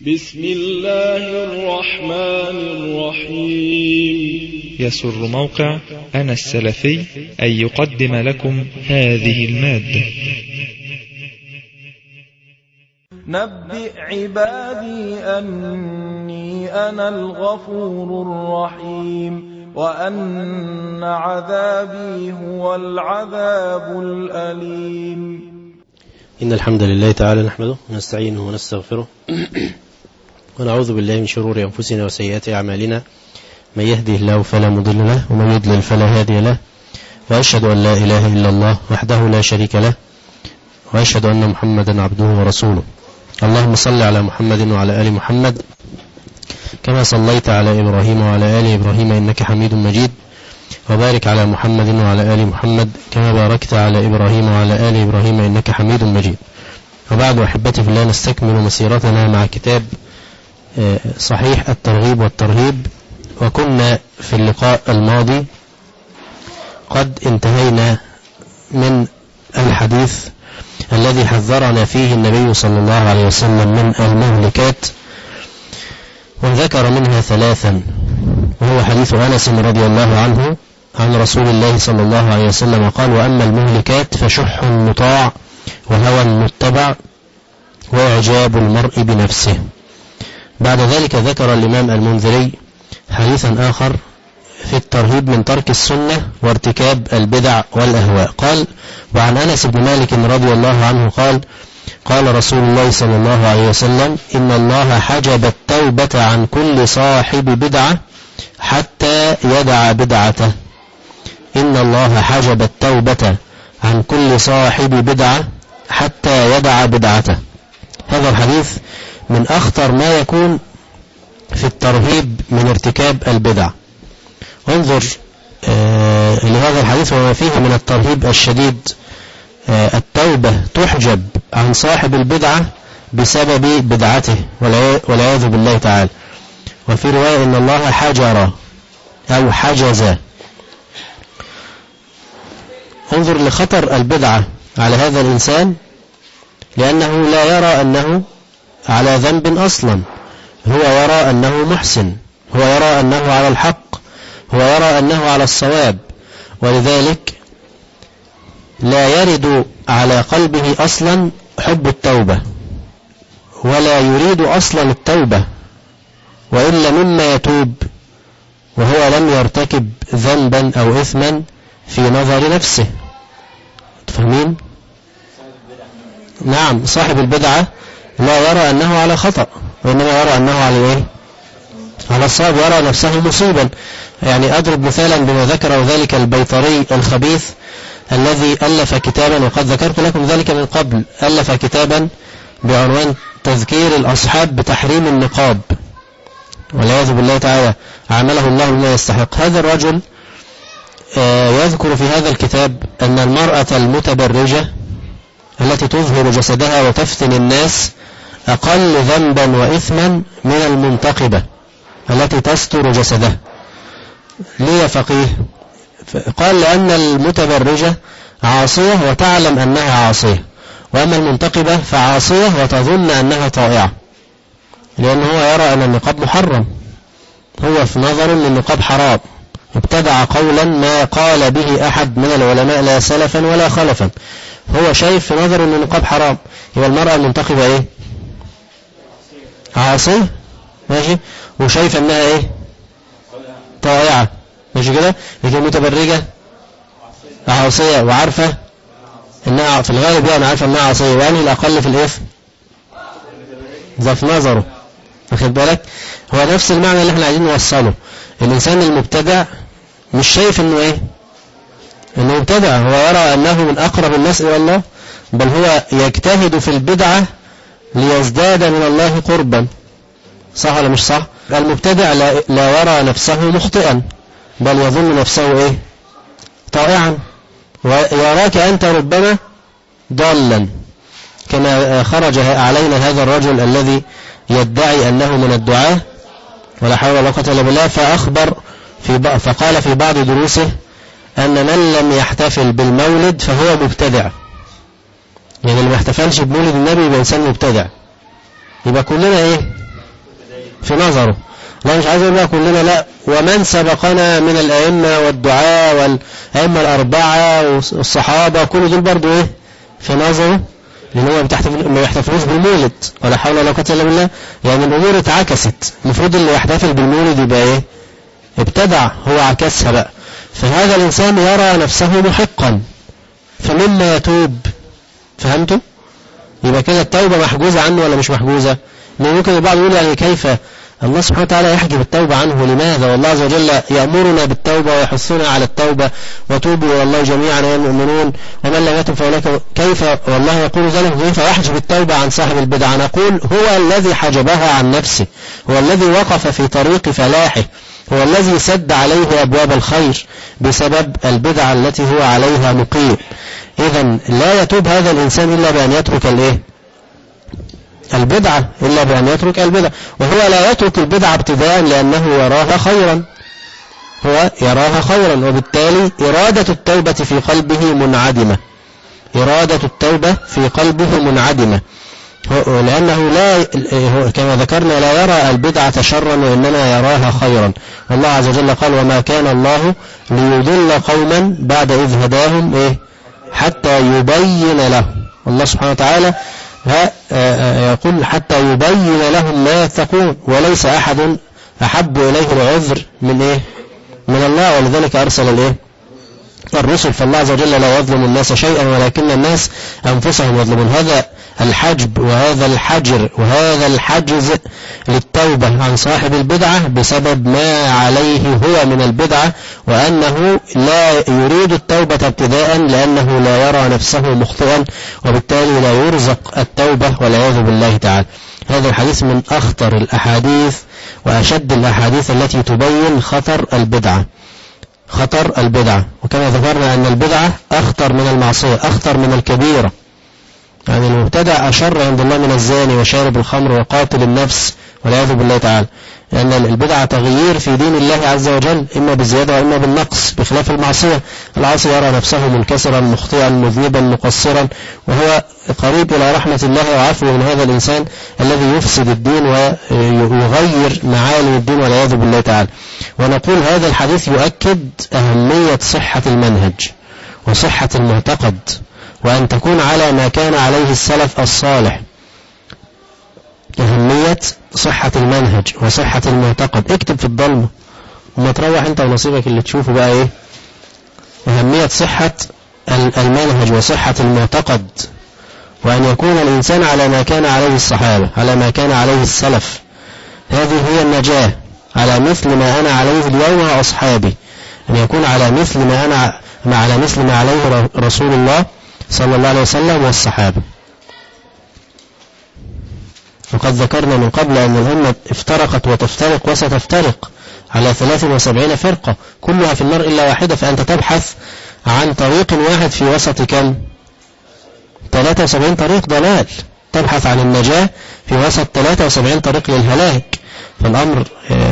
بسم الله الرحمن الرحيم. يسر موقع أنا السلفي أن يقدم لكم هذه المادة. نبئ عبادي أني أنا الغفور الرحيم وأن عذابي هو العذاب الأليم. إن الحمد لله تعالى نحمده ونستعينه ونستغفره ونعوذ بالله من شرور أنفسنا وسيئات أعمالنا، من يهده الله فلا مضل له ومن يضلل فلا هادي له، وأشهد أن لا إله إلا الله وحده لا شريك له، وأشهد أن محمدا عبده ورسوله. اللهم صل على محمد وعلى آل محمد كما صليت على إبراهيم وعلى آل إبراهيم إنك حميد مجيد، وبارك على محمد وعلى آل محمد كما باركت على إبراهيم وعلى آل إبراهيم إنك حميد مجيد. وبعد أحبتي في الله، نستكمل مسيرتنا مع كتاب صحيح الترغيب والترهيب. وكنا في اللقاء الماضي قد انتهينا من الحديث الذي حذرنا فيه النبي صلى الله عليه وسلم من المهلكات، وذكر منها ثلاثا، وهو حديث أنس رضي الله عنه عن رسول الله صلى الله عليه وسلم قال: وأما المهلكات فشح مطاع وهوى متبع وإعجاب المرء بنفسه. بعد ذلك ذكر الإمام المنذري حديثا آخر في الترهيب من ترك السنة وارتكاب البدع والأهواء. قال: وعن أنس بن مالك رضي الله عنه قال: قال رسول الله صلى الله عليه وسلم: إن الله حجب التوبة عن كل صاحب بدعة حتى يدع بدعته. إن الله حجب التوبة عن كل صاحب بدعة حتى يدع بدعته. هذا الحديث من أخطر ما يكون في الترهيب من ارتكاب البدع. انظر لهذا الحديث وما فيه من الترهيب الشديد. التوبة تحجب عن صاحب البدعة بسبب بدعته والعياذ بالله تعالى. وفي رواية: إن الله حجر أو حجز. انظر لخطر البدعة على هذا الإنسان، لأنه لا يرى أنه على ذنب أصلا، هو يرى أنه محسن، هو يرى أنه على الحق، هو يرى أنه على الصواب، ولذلك لا يرد على قلبه أصلا حب التوبة، ولا يريد أصلا التوبة، وإلا مما يتوب وهو لم يرتكب ذنبا أو إثما في نظر نفسه. تفهمين؟ نعم، صاحب البدعة لا يرى أنه على خطأ، وإنما يرى أنه على إيه؟ على الصواب، يرى نفسه مصيبا. يعني أضرب مثالا بما ذكره ذلك البيطري الخبيث الذي ألف كتابا، وقد ذكرت لكم ذلك من قبل، ألف كتابا بعنوان تذكير الأصحاب بتحريم النقاب، والعياذ بالله تعالى عمله الله بما يستحق. هذا الرجل يذكر في هذا الكتاب أن المرأة المتبرجة التي تظهر جسدها وتفتن الناس أقل ذنبا وإثما من المنتقبة التي تستر جسدها. ليه فقيه؟ قال: لأن المتبرجة عاصية وتعلم أنها عاصية، وأما المنتقبة فعاصية وتظن أنها طائعة، لأنه هو يرى أن النقاب محرم، هو في نظر أن النقاب حرام، ابتدع قولا ما قال به أحد من العلماء لا سلفا ولا خلفا. هو شايف في نظر أن النقاب حرام، يبقى المرأة المنتقبة إيه؟ عاصية، ماشي، وشايف أنها إيه؟ طائعة، ماشي كده. لكن المتبرجة عاصية وعارفة أنها في الغالب يعني عارفة أنها عاصية، وأنهي الأقل في الإثم؟ ده في نظره، واخد بالك؟ هو نفس المعنى اللي احنا عايزين نوصله. الإنسان المبتدع مش شايف أنه إيه؟ أنه مبتدع، هو يرى أنه من أقرب الناس إلى الله، بل هو يجتهد في البدعة ليزداد من الله قربا. صح ولا مش صح؟ المبتدع لا يرى نفسه مخطئا، بل يظن نفسه إيه؟ طائعا، ويراك أنت ربما ضالا، كما خرج علينا هذا الرجل الذي يدعي أنه من الدعاة ولا حول ولا قوة إلا بالله، فقال في بعض دروسه أن من لم يحتفل بالمولد فهو مبتدع. يعني اللي ما احتفلش بمولد النبي يبقى إنسان مبتدع. يبقى كلنا إيه؟ نظره. لا مش عايز اقول بقى كلنا لا، ومن سبقنا من الأئمة والدعاء والأئمة الأربعة والصحابة كل دول برضو ايه في نظره، لأن هو ما يحتفلوش بالمولد ولا حول ولا قوة إلا بالله. يعني الأمور اتعكست، المفروض اللي يحتفل بالمولد يبقى ايه ابتدع، هو عكسها بقى. فهذا الإنسان يرى نفسه محقا، فمما يتوب. فهمتوا؟ يبقى كده التوبة محجوزة عنه ولا مش محجوزة؟ لأن ممكن البعض يقول يعني كيف الله سبحانه وتعالى يحجب التوبة عنه؟ لماذا؟ والله عز وجل يأمرنا بالتوبة ويحثنا على التوبة، وتوبوا إلى الله جميعا أيها المؤمنون ومن لم يتب فأولئك. كيف والله يقول ذلك؟ كيف يحجب التوبة عن صاحب البدعة؟ نقول هو الذي حجبها عن نفسه، هو الذي وقف في طريق فلاحه، هو الذي سد عليه أبواب الخير بسبب البدعة التي هو عليها مقيم. إذن لا يتوب هذا الإنسان إلا بأن يترك البدعة، إلا بأن يترك البدعة. وهو لا يترك البدعة ابتداء لأنه يراها خيرا، هو يراها خيرا، وبالتالي إرادة التوبة في قلبه منعدمة، إرادة التوبة في قلبه منعدمة، لأنه لا كما ذكرنا لا يرى البدعة شرا وإنما يراها خيرا. والله عز وجل قال وما كان الله ليضل قوما بعد إذ هداهم إيه حتى يبين لهم. الله سبحانه وتعالى يقول حتى يبين لهم ما يتقون، وليس أحد أحب إليه العذر من إيه من الله، ولذلك أرسل الإيه الرسل. فالله عز وجل لا يظلم الناس شيئا ولكن الناس أنفسهم يظلمون. هذا الحجب وهذا الحجر وهذا الحجز للتوبة عن صاحب البدعة بسبب ما عليه هو من البدعة، وأنه لا يريد التوبة ابتداء لأنه لا يرى نفسه مخطئا، وبالتالي لا يرزق التوبة والعياذ بالله تعالى. هذا الحديث من أخطر الأحاديث وأشد الأحاديث التي تبين خطر البدعة، خطر البدعة. وكما ذكرنا أن البدعة أخطر من المعصية، أخطر من الكبيرة. يعني المبتدع أشر عند الله من الزاني وشارب الخمر وقاتل النفس والعياذ بالله تعالى، لأن البدعة تغيير في دين الله عز وجل إما بالزيادة وإما بالنقص، بخلاف المعصية. العاصي يرى نفسه منكسرا مخطئا مذنبا مقصرا، وهو قريب إلى رحمة الله وعفو من هذا الإنسان الذي يفسد الدين ويغير معالم الدين والعياذ بالله تعالى. ونقول هذا الحديث يؤكد أهمية صحة المنهج وصحة المعتقد، وأن تكون على ما كان عليه السلف الصالح. أهمية صحة المنهج وصحة المعتقد. اكتب في الضلمة وما تروح انت ونصيبك اللي تشوفه بقى ايه. أهمية صحة المنهج وصحة المعتقد، وأن يكون الإنسان على ما كان عليه الصحابة، على ما كان عليه السلف. هذه هي النجاة، على مثل ما أنا عليه اليوم وأصحابي، أن يكون على مثل ما عليه رسول الله صلى الله عليه وسلم والصحابة. وقد ذكرنا من قبل أن الأمة افترقت وتفترق وستفترق على 73 فرقة كلها في النار إلا واحدة، فأنت تبحث عن طريق واحد في وسط كم 73 طريق ضلال، تبحث عن النجاة في وسط 73 طريق للهلاك. فالأمر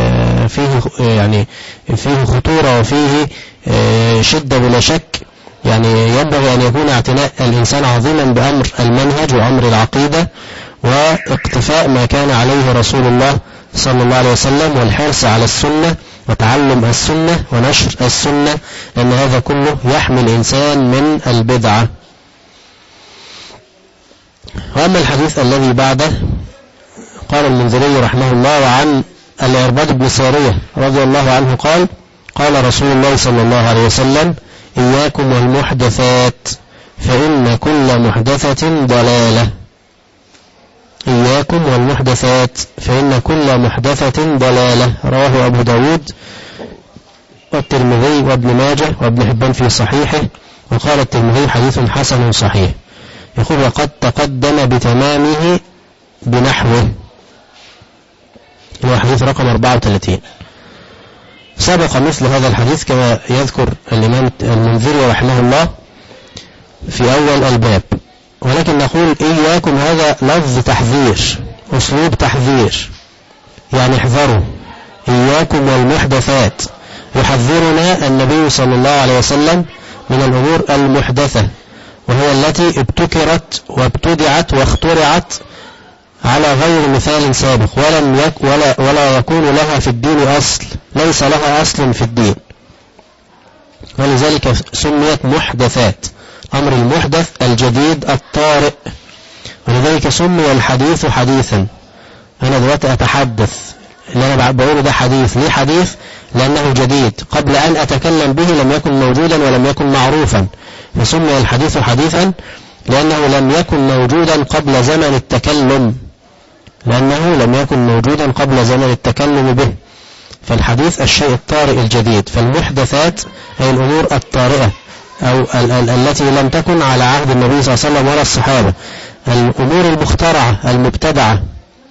فيه خطورة وفيه شدة بلا شك. يعني ينبغي أن يكون اعتناء الإنسان عظيما بأمر المنهج وأمر العقيدة واقتفاء ما كان عليه رسول الله صلى الله عليه وسلم، والحرص على السنة وتعلم السنة ونشر السنة، لأن هذا كله يحمي الإنسان من البدعة. وأما الحديث الذي بعده قال المنذري رحمه الله وعن العرباض بن سارية رضي الله عنه قال رسول الله صلى الله عليه وسلم إياكم والمحدثات فإن كل محدثة ضلالة. إياكم والمحدثات فإن كل محدثة ضلالة. رواه أبو داود والترمذي وابن ماجه وابن حبان في صحيحه. وقال الترمذي حديث حسن صحيح. يقول وقد تقدم بتمامه بنحوه، هو حديث رقم 34. سبق مثل هذا الحديث كما يذكر الإمام المنذري رحمه الله في أول الباب، ولكن نقول إياكم هذا لفظ تحذير، أسلوب تحذير، يعني احذروا. إياكم والمحدثات، يحذرنا النبي صلى الله عليه وسلم من الأمور المحدثة، وهي التي ابتكرت وابتدعت واخترعت على غير مثال سابق ولا يكون لها في الدين أصل، ليس لها أصل في الدين، ولذلك سميت محدثات. أمر المحدث الجديد الطارئ، ولذلك سمي الحديث حديثا. أنا دلوقتي أتحدث، اللي أنا بقوله ده حديث. ليه حديث؟ لأنه جديد، قبل أن أتكلم به لم يكن موجودا ولم يكن معروفا، فسمي الحديث حديثا لأنه لم يكن موجودا قبل زمن التكلم، به. فالحديث الشيء الطارئ الجديد. فالمحدثات أي الأمور الطارئة أو التي لم تكن على عهد النبي صلى الله عليه وسلم ولا الصحابة، الأمور المخترعة المبتدعة.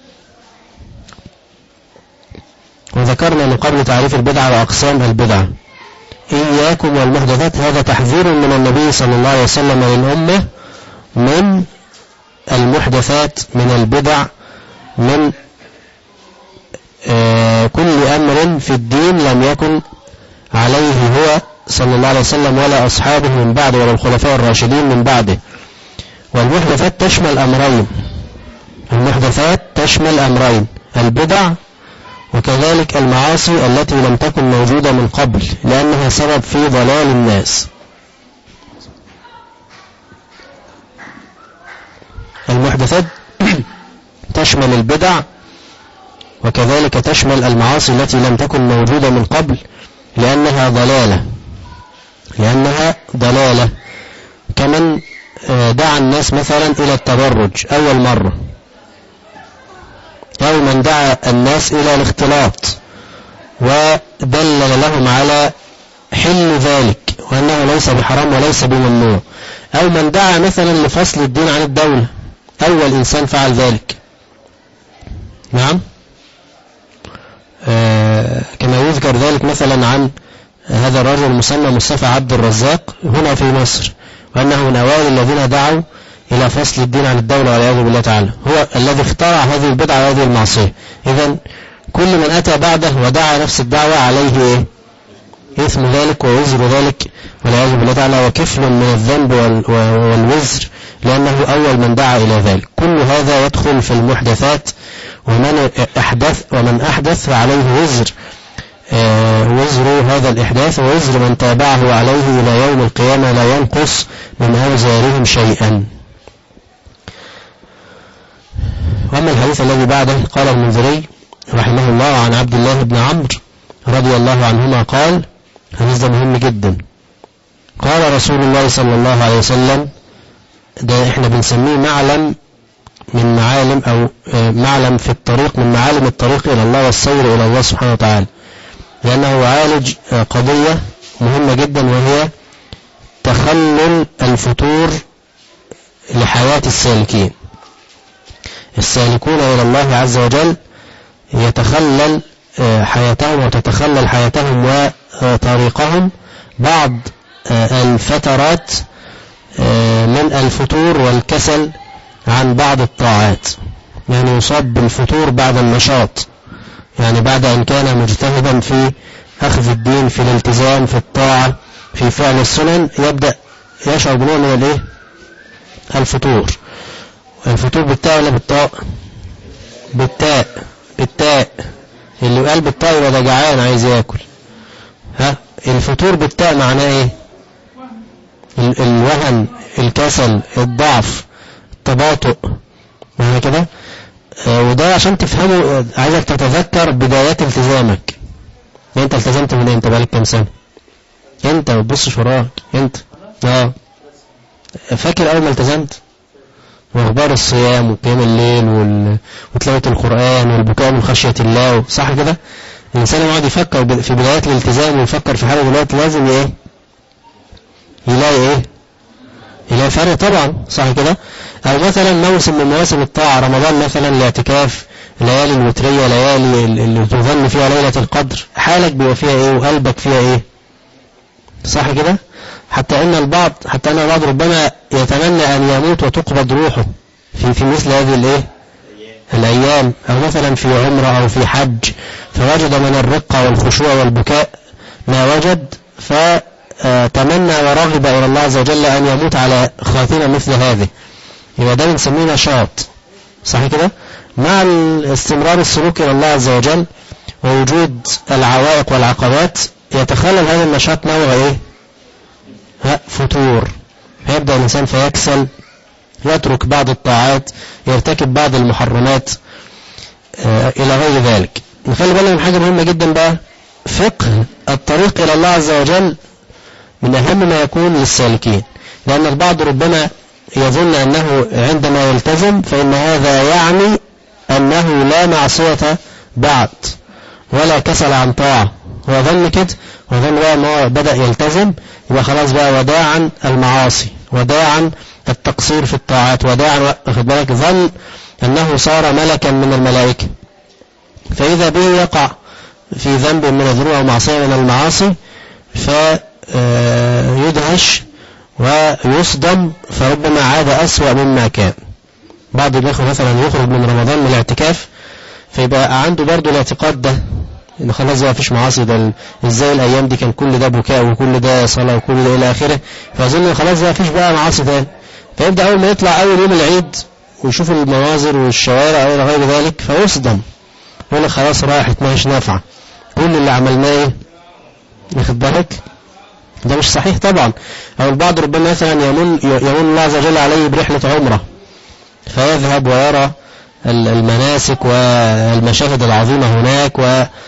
وذكرنا من قبل تعريف البدعة وأقسام البدعة. إياكم والمحدثات، هذا تحذير من النبي صلى الله عليه وسلم للأمة من المحدثات، من البدع، من كل أمر في الدين لم يكن عليه هو صلى الله عليه وسلم ولا أصحابه من بعد ولا الخلفاء الراشدين من بعده. والمحدثات تشمل أمرين، البدع وكذلك المعاصي التي لم تكن موجودة من قبل لأنها سبب في ضلال الناس. المحدثات تشمل البدع وكذلك تشمل المعاصي التي لم تكن موجودة من قبل لأنها ضلالة. كمن دعا الناس مثلا إلى التبرج أول مرة، أو من دعا الناس إلى الاختلاط ودلل لهم على حل ذلك وأنه ليس بحرام وليس بممنوع، أو من دعا مثلا لفصل الدين عن الدولة، أول إنسان فعل ذلك. نعم، كما يذكر ذلك مثلا عن هذا الرجل المسمى مصطفى عبد الرزاق هنا في مصر، وأنه من أوائل الذين دعوا إلى فصل الدين عن الدولة والعياذ بالله تعالى، هو الذي اخترع هذه البدعة وهذه المعصية. إذن كل من أتى بعده ودعا نفس الدعوة عليه إثم ذلك ووزر ذلك والعياذ بالله تعالى، وكفل من الذنب والوزر لأنه أول من دعا إلى ذلك. كل هذا يدخل في المحدثات، ومن أحدث فعليه وزر هذا الإحداث ووزر من تابعه عليه إلى يوم القيامة لا ينقص من أوزارهم شيئا. وأما الحديث الذي بعده قال المنذري رحمه الله عن عبد الله بن عمرو رضي الله عنهما قال، حديث ده مهم جدا، قال رسول الله صلى الله عليه وسلم، ده احنا بنسميه معلم من معالم أو معلم في الطريق من معالم الطريق إلى الله والسير إلى الله سبحانه وتعالى، لأنه يعالج قضية مهمة جدا وهي تخلل الفتور لحياة السالكين. السالكون إلى الله عز وجل يتخلل حياتهم وتتخلل حياتهم وطريقهم بعض الفترات من الفتور والكسل عن بعض الطاعات، يعني يصاب بالفتور بعد النشاط، يعني بعد أن كان مجتهدا في أخذ الدين، في الالتزام، في الطاعة، في فعل السنن، يبدأ يشعر بنوع من الفتور. الفتور بالتاء ولا بالطاء؟ بالتاء. اللي قال بالطاء يبقى ده جعان عايز ياكل. الفتور بالتاء معناه ايه؟ الوهن، الكسل، الضعف، التباطؤ، معنى كده. وده عشان تفهمه عايزك تتذكر بدايات التزامك. انت التزمت من انت بقالك كام سنة؟ انت ما تبصش وراك انت. فاكر اول ما التزمت؟ واخبار الصيام وقيام الليل وتلاوة القرآن والبكاء من خشية الله، صح كده؟ الانسان يقعد يفكر في بدايات الالتزام ويفكر في حاجة دلوقتي لازم يلاقي فرق طبعا، صح كده؟ او مثلا موسم من مواسم الطاعة، رمضان مثلا، الاعتكاف، ليالي الوترية، ليالي اللي تظن فيها ليلة القدر، حالك بيبقى فيها وقلبك فيها صح كده؟ حتى ان البعض ربما يتمنى ان يموت وتقبض روحه في مثل هذه الايام، او مثلا في عمره او في حج، فوجد من الرقة والخشوع والبكاء ما وجد، فتمنى ورغب الى الله عز وجل ان يموت على خاتمة مثل هذه. يبقى ده بنسميه نشاط، صح كده؟ مع استمرار السلوك إلى الله عز وجل ووجود العوائق والعقبات يتخلل هذا النشاط نوع إيه؟ فتور، فيبدأ الإنسان فيكسل، يترك بعض الطاعات، يرتكب بعض المحرمات إلى غير ذلك. نخلي بالنا من حاجة مهمة جدا بقى، فقه الطريق إلى الله عز وجل من أهم ما يكون للسالكين، لأن البعض ربما يظن أنه عندما يلتزم فإن هذا يعني أنه لا معصية بعد ولا كسل عن طاعة، هو ظن كده، وظن بقى أنه بدأ يلتزم يبقى خلاص بقى وداعا المعاصي، وداعا التقصير في الطاعات، وداعا واخد بالك، ظن أنه صار ملكا من الملائكة، فإذا به يقع في ذنب من الذنوب أو معصية من المعاصي فيدهش ويصدم، فربما عاد أسوأ مما كان. بعض الإخوة مثلا يخرج من رمضان من الاعتكاف فيبقى عنده برضو الاعتقاد ده إن خلاص ما فيش معاصي، ده إزاي الأيام دي كان كل ده بكاء وكل ده صلاة وكل ده إلى آخره، فأظن خلاص ما فيش بقى معاصي تاني، فيبدأ أول ما يطلع أول يوم العيد ويشوف المناظر والشوارع إلى غير ذلك فيصدم، يقول لك خلاص راحت ما هيش نافعة، كل اللي عملناه إيه؟ ياخد بالك؟ ده مش صحيح طبعا. أو البعض ربما مثلا يمن الله عز وجل عليه برحلة عمرة فيذهب ويرى المناسك والمشاهد العظيمة هناك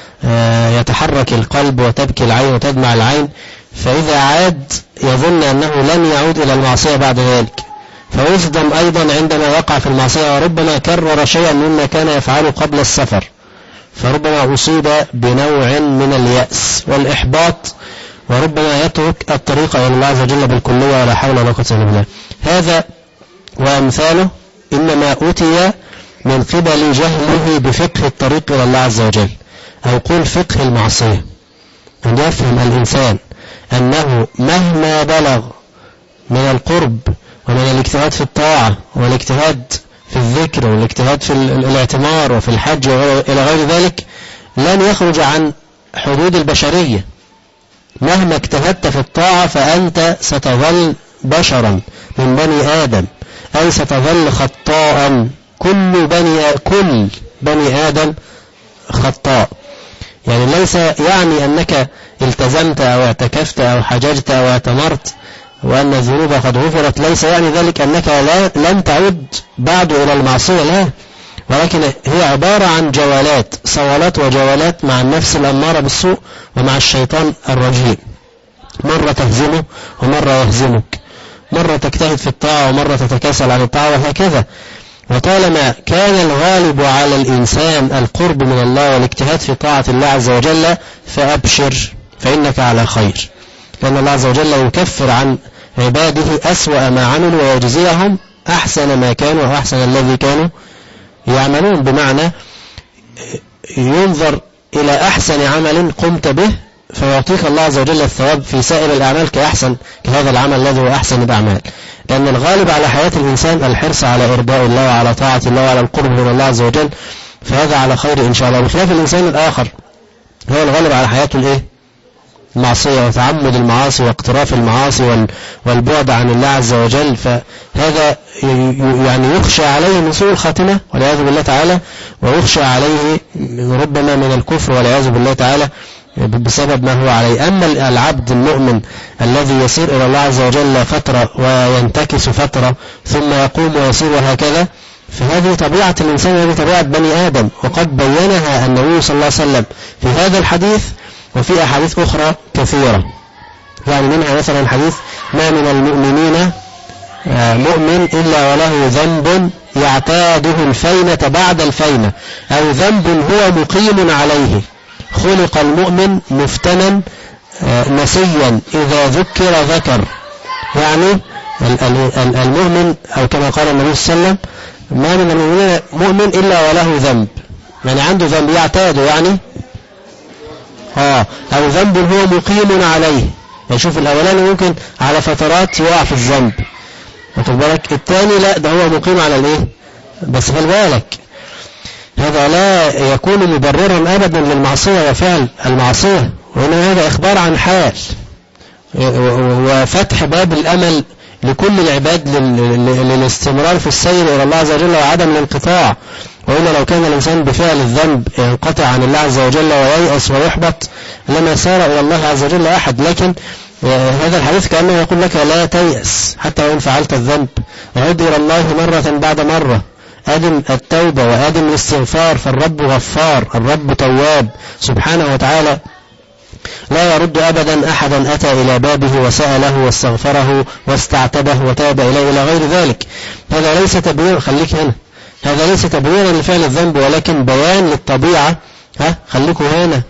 ويتحرك القلب وتبكي العين وتدمع العين، فإذا عاد يظن أنه لن يعود إلى المعصية بعد ذلك، فيصدم أيضا عندما يقع في المعصية، وربما كرر شيئا مما كان يفعله قبل السفر، فربما أصيب بنوع من اليأس والإحباط، وربما يترك الطريق إلى الله عز وجل بالكلية ولا حول ولا قوة إلا بالله. هذا وأمثاله إنما أوتي من قبل جهله بفقه الطريق إلى الله عز وجل، أو قول فقه المعصية، أن يفهم الإنسان أنه مهما بلغ من القرب ومن الاجتهاد في الطاعة والاجتهاد في الذكر والاجتهاد في الاعتمار وفي الحج إلى غير ذلك لن يخرج عن حدود البشرية. مهما اجتهدت في الطاعة فأنت ستظل بشرا من بني آدم، أي ستظل خطاء، كل بني آدم خطاء. يعني ليس يعني أنك التزمت أو اعتكفت أو حججت أو اعتمرت وأن الذنوب قد غفرت، ليس يعني ذلك أنك لن تعود بعد إلى المعصية، لا، ولكن هي عبارة عن جولات، صولات وجولات مع النفس الأمارة بالسوء ومع الشيطان الرجيم، مرة تهزمه ومرة يهزمك، مرة تجتهد في الطاعة ومرة تتكاسل عن الطاعة، وهكذا. وطالما كان الغالب على الإنسان القرب من الله والاجتهاد في طاعة الله عز وجل فأبشر فإنك على خير، لأن الله عز وجل يكفر عن عباده أسوأ ما عملوا ويجزيهم أحسن ما كانوا أو أحسن الذي كانوا يعملون، بمعنى ينظر إلى أحسن عمل قمت به فيعطيك الله عز وجل الثواب في سائر الأعمال كهذا العمل الذي هو أحسن الأعمال، لأن الغالب على حياة الإنسان الحرص على إرضاء الله وعلى طاعة الله وعلى القرب من الله عز وجل، فهذا على خير إن شاء الله. بخلاف الإنسان الآخر هو الغالب على حياته الإيه؟ المعصية وتعمد المعاصي واقتراف المعاصي والبعد عن الله عز وجل، فهذا يعني يخشى عليه من سوء الخاتمة والعياذ بالله تعالى، ويخشى عليه ربما من الكفر والعياذ بالله تعالى بسبب ما هو عليه. أما العبد المؤمن الذي يسير إلى الله عز وجل فترة وينتكس فترة ثم يقوم ويسير وهكذا، فهذه طبيعة الإنسان، هذه طبيعة بني آدم، وقد بينها النبي صلى الله عليه وسلم في هذا الحديث وفي أحاديث أخرى كثيرة. يعني منها مثلا حديث: ما من المؤمنين مؤمن إلا وله ذنب يعتاده الفينة بعد الفينة، أو ذنب هو مقيم عليه. خلق المؤمن مفتنا نسيا إذا ذكر ذكر. يعني المؤمن، أو كما قال النبي صلى الله عليه وسلم: ما من المؤمنين مؤمن إلا وله ذنب، يعني عنده ذنب يعتاده، يعني أو ذنب هو مقيم عليه. يشوف الأولاني ممكن على فترات يقع في الذنب، واخد بالك، الثاني لا، ده هو مقيم على الايه، بس خلي بالك هذا لا يكون مبررا أبدا للمعصية وفعل المعصية، وإنما هذا إخبار عن حال وفتح باب الأمل لكل العباد للاستمرار في السير إلى الله عز وجل وعدم الانقطاع. وإلا لو كان الإنسان بفعل الذنب ينقطع عن الله عز وجل وييأس ويحبط لما سار إلى الله عز وجل أحد. لكن هذا الحديث كأنه يقول لك لا تيأس حتى وإن فعلت الذنب، وعد إلى الله مرة بعد مرة، أدم التوبة وأدم الاستغفار، فالرب غفار، الرب تواب سبحانه وتعالى، لا يرد أبدا أحدا أتى إلى بابه وسأله واستغفره واستعتبه وتاب إليه إلى غير ذلك. هذا ليس تبرير، خليك هنا، هذا ليس تبريرا لفعل الذنب ولكن بيان للطبيعة. خليكوا هنا،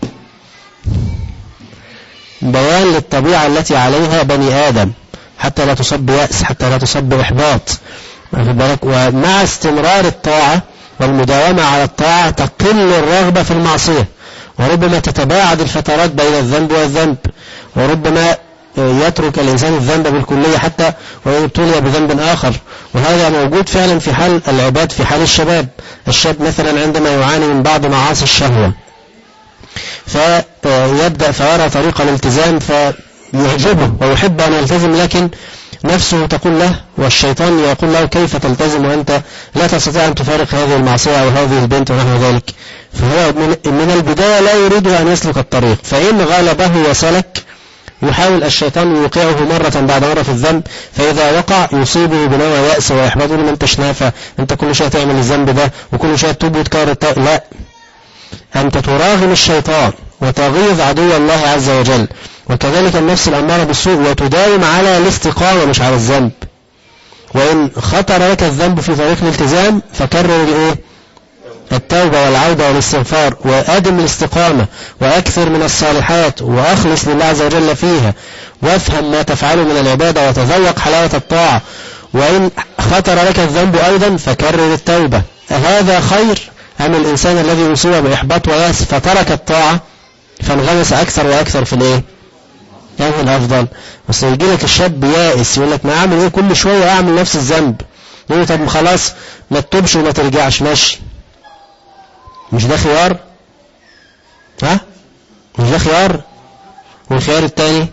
بيان للطبيعة التي عليها بني آدم حتى لا تصب يأس، حتى لا تصب إحباط. ومع استمرار الطاعة والمداومة على الطاعة تقل الرغبة في المعصية، وربما تتباعد الفترات بين الذنب والذنب، وربما يترك الإنسان الذنب بالكلية حتى ويبتلي بذنب آخر. وهذا موجود فعلا في حال العباد، في حال الشباب. الشاب مثلا عندما يعاني من بعض معاصي الشهوة فيبدأ فيرى طريق الالتزام فيعجبه ويحب أن يلتزم، لكن نفسه تقول له والشيطان يقول له كيف تلتزم وأنت لا تستطيع أن تفارق هذه المعصية أو هذه البنت ونحو ذلك. فهو من البداية لا يريد أن يسلك الطريق، فإن غلبه وسلك يحاول الشيطان يوقعه مرة بعد مرة في الذنب، فإذا وقع يصيبه بنوع يأس ويحبطه. من أنت شنافة، أنت كل شيء تعمل الذنب ده وكل شيء تتوب وتكرر. لا، أنت تراغم الشيطان وتغيظ عدو الله عز وجل، وكذلك النفس الأمارة بالسوء، وتداوم على الاستقامة مش على الذنب. وإن خطر لك الذنب في طريق الالتزام فكرر التوبة والعودة والاستغفار، وأدم الاستقامة، وأكثر من الصالحات، وأخلص لله عز وجل فيها، وافهم ما تفعله من العبادة، وتذوق حلاوة الطاعة. وإن خطر لك الذنب أيضا فكرر التوبة. هذا خير أم الإنسان الذي أصيب بإحباط ويأس فترك الطاعة فانغمس أكثر وأكثر في الإيه؟ يعني الأفضل. بس يجي لك الشاب يائس يقول لك ما أعمل إيه، كل شوية أعمل نفس الذنب. يقول طب خلاص ما تتوبش وما ترجعش، ماشي، مش ده خيار؟ مش ده خيار؟ والخيار التاني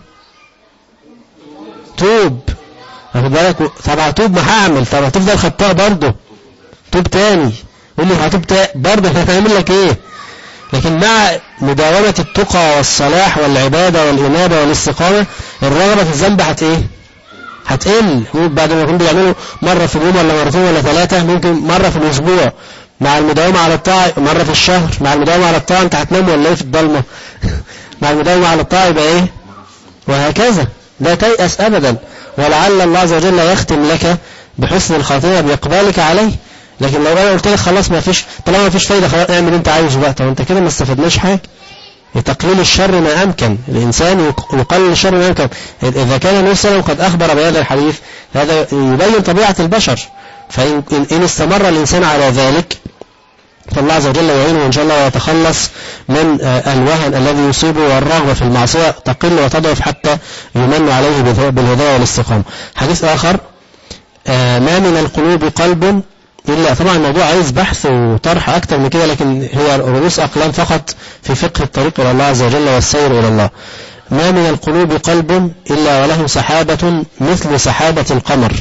توب. واخد بالك؟ طب هتوب ما هعمل، طب هتفضل خطاء برضه، توب تاني. يقول لي هتوب برضه، هنعمل لك ايه؟ لكن مع مداومة التقى والصلاح والعبادة والإنابة والاستقامة الرغبة في الذنب هتقل. بعد ما يكون بيعملوا مرة في اليوم ولا مرتين ولا ثلاثة، ممكن مرة في الأسبوع. مع المداومة على الطاعة مرة في الشهر. مع المداومة على الطاعة انت هتنام ولا ايه في الضلمة؟ مع المداومة على الطاعة يبقى ايه؟ وهكذا. لا تيأس أبدا، ولعل الله عز وجل يختم لك بحسن الخاتمة بإقبالك عليه. لكن لو انا قلت لك خلاص ما فيش، طالما ما فيش فايدة خلاص اعمل انت عايزه بقى، طب انت كده ما استفدناش حاجة. تقليل الشر ما أمكن، الإنسان يقلل الشر ما أمكن. إذا كان النبي صلى الله عليه وسلم قد أخبر بهذا الحديث هذا يبين طبيعة البشر، فإن استمر الإنسان على ذلك فالله عز وجل يعينه إن شاء الله ويتخلص من الوهن الذي يصيبه، والرغبة في المعصية تقل وتضعف حتى يمن عليه بالهداية والاستقامة. حديث آخر، ما من القلوب قلب إلا، طبعا الموضوع عايز بحث وطرح أكتر من كده، لكن هي رؤوس أقلام فقط في فقه الطريق إلى الله عز وجل والسير إلى الله. ما من القلوب قلب إلا وله سحابة مثل سحابة القمر.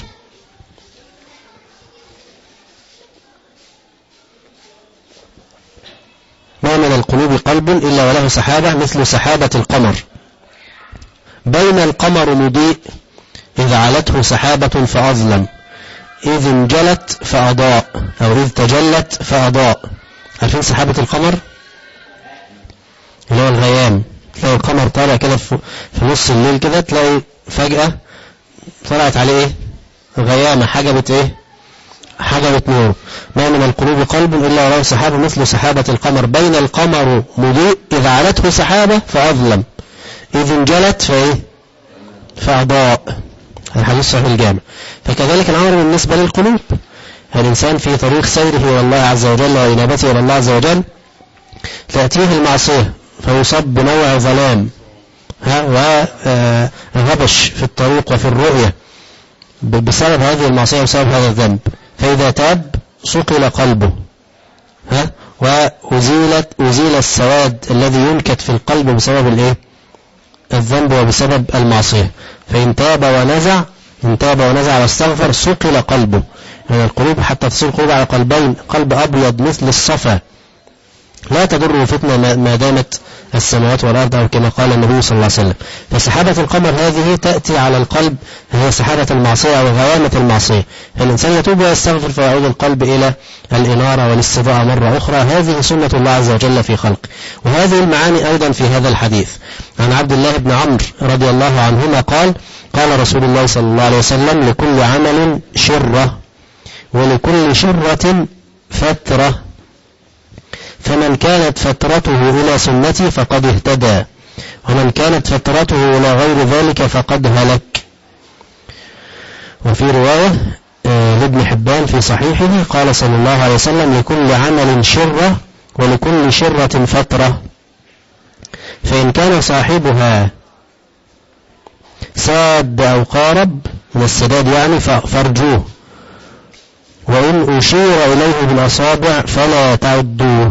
ما من القلوب قلب إلا وله سحابة مثل سحابة القمر، بين القمر مضيء إذ علته سحابة فأظلم، إذ انجلت فأضاء، أو إذ تجلت فأضاء. عارفين سحابة القمر اللي هو الغيام؟ تلاقي القمر طالع كده في نص الليل كده، تلاقي فجأة طلعت عليه إيه؟ غيامة، حجبت إيه؟ حجبت نور. ما من القلوب قلب إلا وله سحابة مثل سحابة القمر، بين القمر مضيء إذ علته سحابة فأظلم، إذ انجلت فإيه؟ فأضاء. الحديث صحيح الجامع. فكذلك الأمر بالنسبة للقلوب. الإنسان في طريق سيره إلى الله عز وجل وإنابته إلى الله عز وجل تأتيه المعصية فيصاب بنوع ظلام وغبش في الطريق وفي الرؤية بسبب هذه المعصية وبسبب هذا الذنب. فإذا تاب صقل قلبه وأزيل السواد الذي ينكت في القلب بسبب الإيه؟ الذنب وبسبب المعصية. فإن تاب ونزع واستغفر صقل قلبه. من القلوب حتى تصير القلوب على قلبين، قلب أبيض مثل الصفا لا تضره فتنة ما دامت السماوات والأرض، أو كما قال النبي صلى الله عليه وسلم. فسحابة القمر هذه تأتي على القلب، هي سحابة المعصية وغيامة المعصية، فالإنسان يتوب ويستغفر فيعود القلب إلى الإنارة والاستضاءة مرة أخرى. هذه سنة الله عز وجل في خلقه. وهذه المعاني أيضا في هذا الحديث عن عبد الله بن عمرو رضي الله عنهما قال: قال رسول الله صلى الله عليه وسلم: لكل عمل شرة ولكل شرة فترة، فمن كانت فترته إلى سنتي فقد اهتدى، ومن كانت فترته إلى غير ذلك فقد هلك. وفي رواية لابن حبان في صحيحه قال صلى الله عليه وسلم: لكل عمل شرة ولكل شرة فترة، فإن كان صاحبها ساد أو قارب من السداد يعني فارجوه، وإن أشير إليه بالأصابع فلا تعدوه.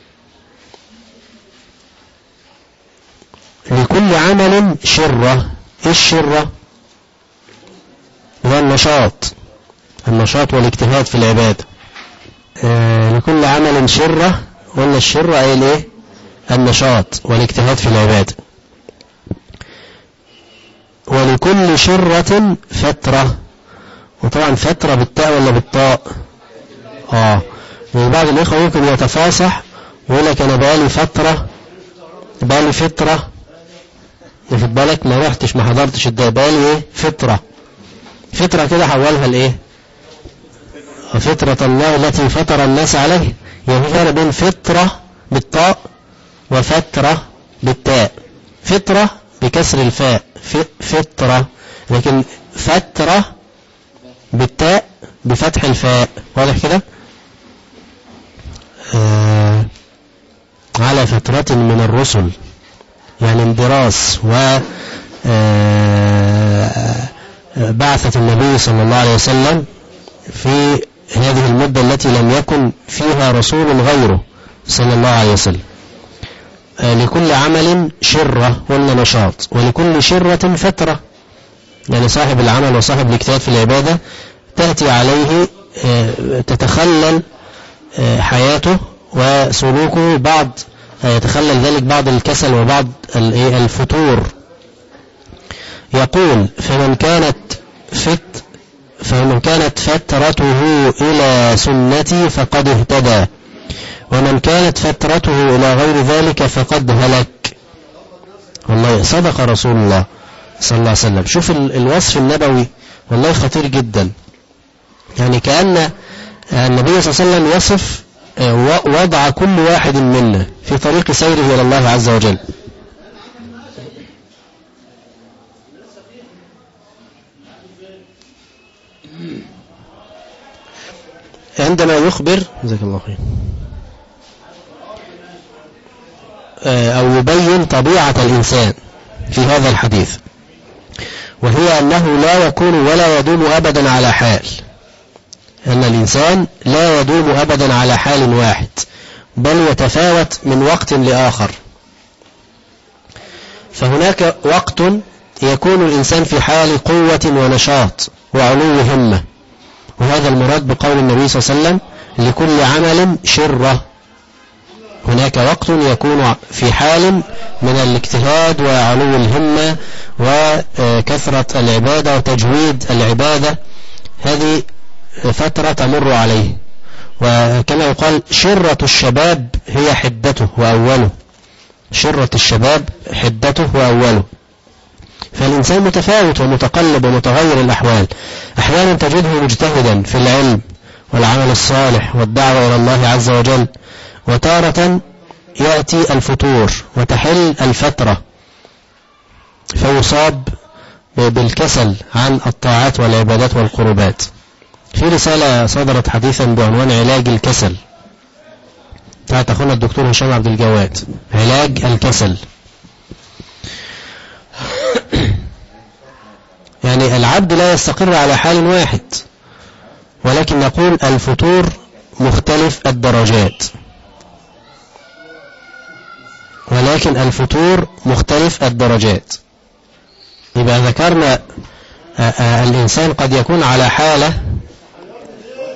لكل عمل شرة. إيه الشرة؟ هو النشاط والاجتهاد في العبادة. لكل عمل شرة، قلنا الشرة أي الايه؟ النشاط والاجتهاد في العبادة. ولكل شرة فترة، وطبعا فترة بالتاء ولا بالطاء؟ بعض الإخوة ممكن يتفاصح ويقول لك أنا بقالي فترة ياخد بالك ما رحتش ما حضرتش بقالي ايه؟ فترة كده حولها لايه؟ فطرة الله التي فطر الناس عليه. يعني في فرق بين فترة بالطاء وفترة بالتاء. فترة بكسر الفاء فترة، لكن فترة بالتاء بفتح الفاء. واضح كده؟ على فترة من الرسل، يعني اندراس بعثة النبي صلى الله عليه وسلم في هذه المدة التي لم يكن فيها رسول غيره صلى الله عليه وسلم. لكل عمل شرة قلنا نشاط، ولكل شرة فترة، يعني صاحب العمل وصاحب الاجتهاد في العبادة تأتي عليه تتخلل حياته وسلوكه، بعض يتخلل ذلك بعض الكسل وبعض الفتور. يقول: فمن كانت فترته إلى سنتي فقد اهتدى، ومن كانت فترته إلى غير ذلك فقد هلك. والله صدق رسول الله صلى الله عليه وسلم. شوف الوصف النبوي والله خطير جدا، يعني كأن النبي صلى الله عليه وسلم يصف وضع كل واحد منا في طريق سيره إلى الله عز وجل. عندما يخبر جزاك الله خير أو يبين طبيعة الإنسان في هذا الحديث، وهي أنه لا يكون ولا يدوم أبدا على حال، أن الإنسان لا يدوم أبدا على حال واحد، بل يتفاوت من وقت لآخر. فهناك وقت يكون الإنسان في حال قوة ونشاط وعلو همة، وهذا المراد بقول النبي صلى الله عليه وسلم: لكل عمل شرة. هناك وقت يكون في حال من الاجتهاد وعلو الهمة وكثرة العبادة وتجويد العبادة، هذه فترة تمر عليه. وكما يقال: شرة الشباب هي حدته وأوله. شرة الشباب حدته وأوله. فالإنسان متفاوت ومتقلب ومتغير الأحوال، أحيانا تجده مجتهدا في العلم والعمل الصالح والدعوة إلى الله عز وجل، وتارة يأتي الفتور وتحل الفترة فيصاب بالكسل عن الطاعات والعبادات والقربات. في رسالة صدرت حديثا بعنوان علاج الكسل بتاعت أخونا الدكتور هشام عبد الجواد، علاج الكسل. يعني العبد لا يستقر على حال واحد، ولكن نقول الفتور مختلف الدرجات، يبقى ذكرنا الإنسان قد يكون على حالة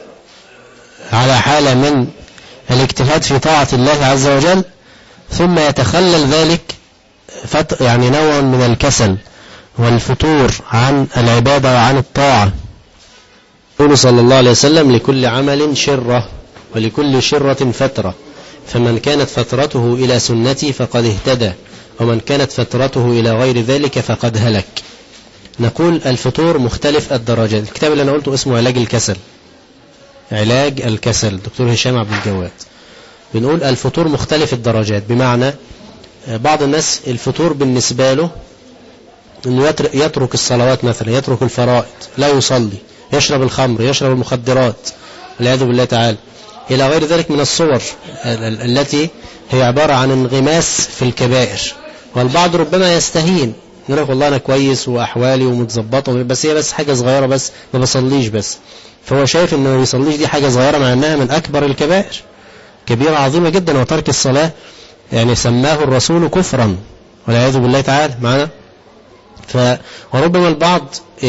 على حالة من الاجتهاد في طاعة الله عز وجل، ثم يتخلل ذلك يعني نوع من الكسل والفتور عن العبادة وعن الطاعة. يقول صلى الله عليه وسلم: لكل عمل شرة ولكل شرة فترة، فمن كانت فترته إلى سنتي فقد اهتدى، ومن كانت فترته إلى غير ذلك فقد هلك. نقول الفتور مختلف الدرجات. الكتاب اللي أنا قلته اسمه علاج الكسل، علاج الكسل، دكتور هشام عبد الجواد. بنقول الفتور مختلف الدرجات، بمعنى بعض الناس الفتور بالنسبة له أنه يترك الصلوات مثلا، يترك الفرائض، لا يصلي، يشرب الخمر، يشرب المخدرات والعياذ بالله تعالى، إلى غير ذلك من الصور التي هي عبارة عن انغماس في الكبائر. والبعض ربما يستهين، يقول لك والله أنا كويس وأحوالي ومتظبطة، بس هي بس حاجة صغيرة، بس ما بصليش بس، فهو شايف أنه ما بيصليش دي حاجة صغيرة، مع أنها من أكبر الكبائر، كبيرة عظيمة جدا. وترك الصلاة يعني سماه الرسول كفرا والعياذ بالله تعالى معنا. وربما البعض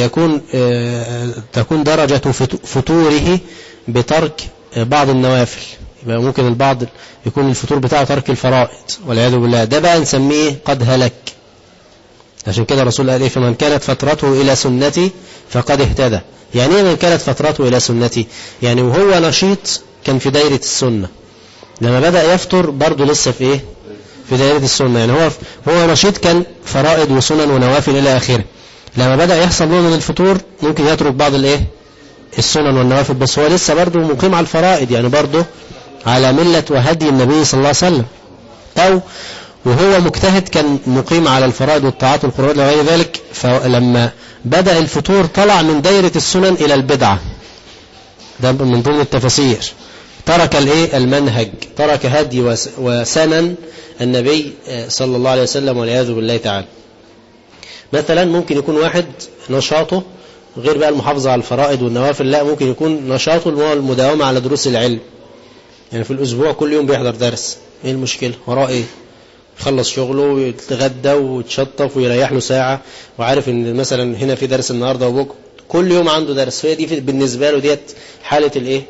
تكون درجة فتوره بترك بعض النوافل، يبقى ممكن البعض يكون الفتور بتاعه ترك الفرائض والعياذ بالله، ده بقى نسميه قد هلك. عشان كده الرسول قال: فمن كانت فترته إلى سنتي فقد اهتدى. يعني ايه من كانت فترته إلى سنتي؟ يعني وهو نشيط كان في دايرة السنة، لما بدأ يفتر برضه لسه في ايه؟ في دائرة السنة. يعني هو نشيط كان فرائض وسنن ونوافل إلى آخره، لما بدأ يحصل نوع من الفتور ممكن يترك بعض الايه؟ السنن والنوافل، بس هو لسه برضه مقيم على الفرائض، يعني برضه على ملة وهدي النبي صلى الله عليه وسلم. أو وهو مجتهد كان مقيم على الفرائض والطاعات والقربات وغير ذلك، فلما بدأ الفتور طلع من دائرة السنن إلى البدعة، ده من ضمن التفسير. ترك الايه؟ المنهج، ترك هدي وسنن النبي صلى الله عليه وسلم والعياذ بالله تعالى. مثلا ممكن يكون واحد نشاطه غير بقى المحافظة على الفرائض والنوافل، لا، ممكن يكون نشاطه المداومة على دروس العلم، يعني في الأسبوع كل يوم بيحضر درس. ايه المشكلة؟ وراه ايه؟ يخلص شغله ويتغدى ويتشطف ويريح له ساعة، وعارف ان مثلا هنا في درس النهاردة وبكره، كل يوم عنده درس، فهي دي بالنسبة له ديت حالة الايه؟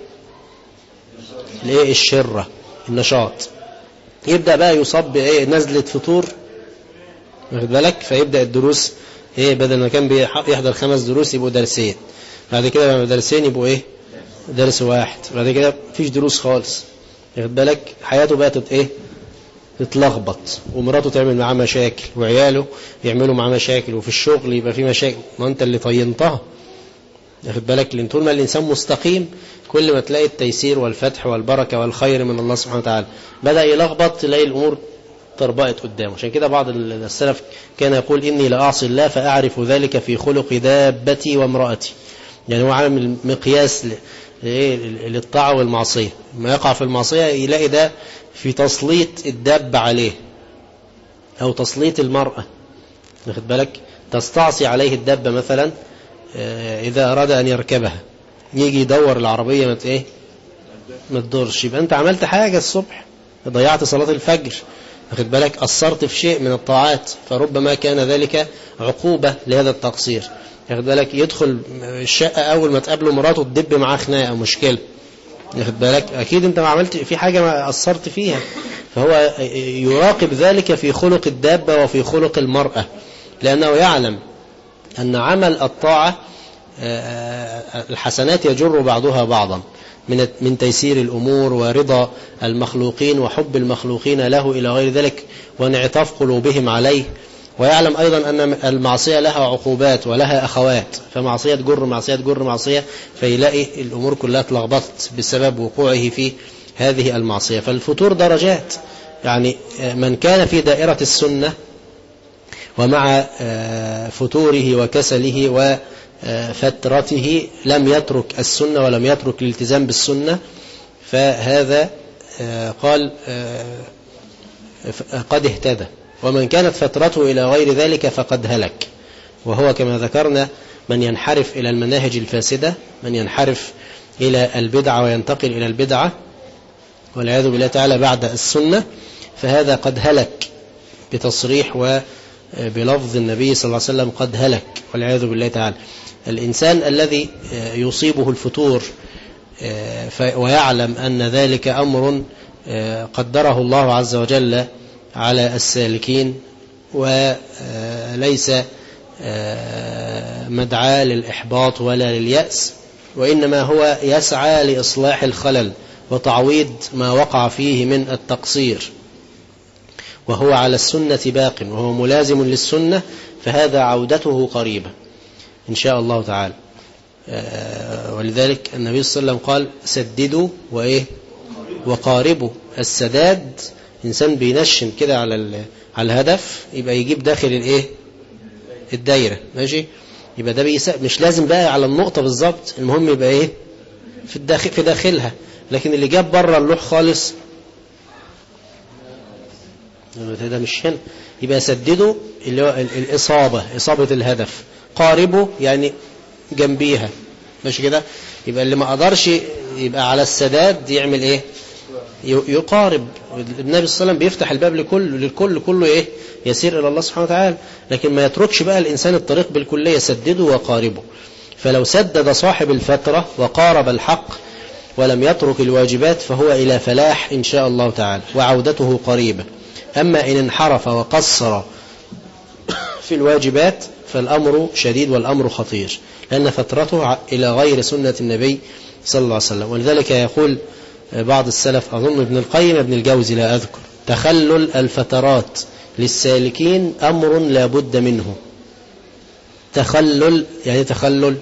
الشرة، النشاط. يبدأ بقى يصاب بايه؟ نزلة فطور، واخد بالك؟ فيبدأ الدروس ايه؟ بدل ما كان يحضر 5 دروس يبقوا درسين، بعد كده لما درسين يبقوا ايه؟ درس واحد، بعد كده مفيش دروس خالص، واخد بالك؟ حياته بقى ايه؟ تتلخبط، ومراته تعمل معاه مشاكل، وعياله يعملوا معاه مشاكل، وفي الشغل يبقى في مشاكل، ما انت اللي طينتها، واخد بالك؟ لان طول ما الانسان مستقيم كل ما تلاقي التيسير والفتح والبركة والخير من الله سبحانه وتعالى. بدأ يلخبط تلاقي الأمور طربقت قدامه. عشان كده بعض السلف كان يقول: إني لأعصي الله فأعرف ذلك في خلق دابتي وامرأتي. يعني هو عامل مقياس للطاعة والمعصية، ما يقع في المعصية يلاقي ده في تسليط الدابة عليه، أو تسليط المرأة، واخد بالك؟ تستعصي عليه الدابة مثلا إذا أراد أن يركبها، يجي يدور العربية ما تدورش، يبقى أنت عملت حاجة الصبح، ضيعت صلاة الفجر، واخد بالك؟ قصرت في شيء من الطاعات، فربما كان ذلك عقوبة لهذا التقصير، واخد بالك؟ يدخل الشقة أول ما تقابله مراته تدب معاه خناقة مشكلة، واخد بالك؟ أكيد أنت ما عملت في حاجة ما قصرت فيها. فهو يراقب ذلك في خلق الدابة وفي خلق المرأة، لأنه يعلم أن عمل الطاعة الحسنات يجر بعضها بعضا من تيسير الأمور ورضا المخلوقين وحب المخلوقين له إلى غير ذلك، وانعطاف قلوبهم عليه. ويعلم أيضا أن المعصية لها عقوبات ولها أخوات، فمعصية تجر معصية تجر معصية، فيلاقي الأمور كلها اتلخبطت بسبب وقوعه في هذه المعصية. فالفتور درجات، يعني من كان في دائرة السنة ومع فتوره وكسله وفترته لم يترك السنة ولم يترك الالتزام بالسنة، فهذا قال قد اهتدى. ومن كانت فترته إلى غير ذلك فقد هلك، وهو كما ذكرنا من ينحرف إلى المناهج الفاسدة، من ينحرف إلى البدعة وينتقل إلى البدعة والعياذ بالله تعالى بعد السنة، فهذا قد هلك بتصريح وبلفظ النبي صلى الله عليه وسلم: قد هلك والعياذ بالله تعالى. الإنسان الذي يصيبه الفتور ويعلم أن ذلك أمر قدره الله عز وجل على السالكين وليس مدعاة للإحباط ولا لليأس، وإنما هو يسعى لإصلاح الخلل وتعويض ما وقع فيه من التقصير، وهو على السنة باق وهو ملازم للسنة، فهذا عودته قريبة إن شاء الله تعالى. ولذلك النبي صلى الله عليه وسلم قال سددوا وقاربوا. السداد إنسان بينشن كده على الهدف، يبقى يجيب داخل الدايرة، ماشي؟ يبقى ده مش لازم بقى على النقطة بالظبط، المهم يبقى في داخلها. لكن اللي جاب بره اللوح خالص ده مش هنا. يبقى سددوا اللي هو إصابة الهدف، قاربوا يعني جنبيها، ماشي كده؟ يبقى اللي ما قدرش يبقى على السداد يعمل يقارب. النبي صلى الله عليه وسلم بيفتح الباب للكل كله يسير إلى الله سبحانه وتعالى، لكن ما يتركش بقى الإنسان الطريق بالكلية. سددوا وقاربوا. فلو سدد صاحب الفترة وقارب الحق ولم يترك الواجبات فهو إلى فلاح إن شاء الله تعالى وعودته قريبة. أما إن انحرف وقصر في الواجبات فالأمر شديد والأمر خطير، لأن فترته إلى غير سنة النبي صلى الله عليه وسلم. ولذلك يقول بعض السلف، أظن ابن القيم ابن الجوزي لا أذكر، تخلل الفترات للسالكين أمر لا بد منه. تخلل يعني تخلل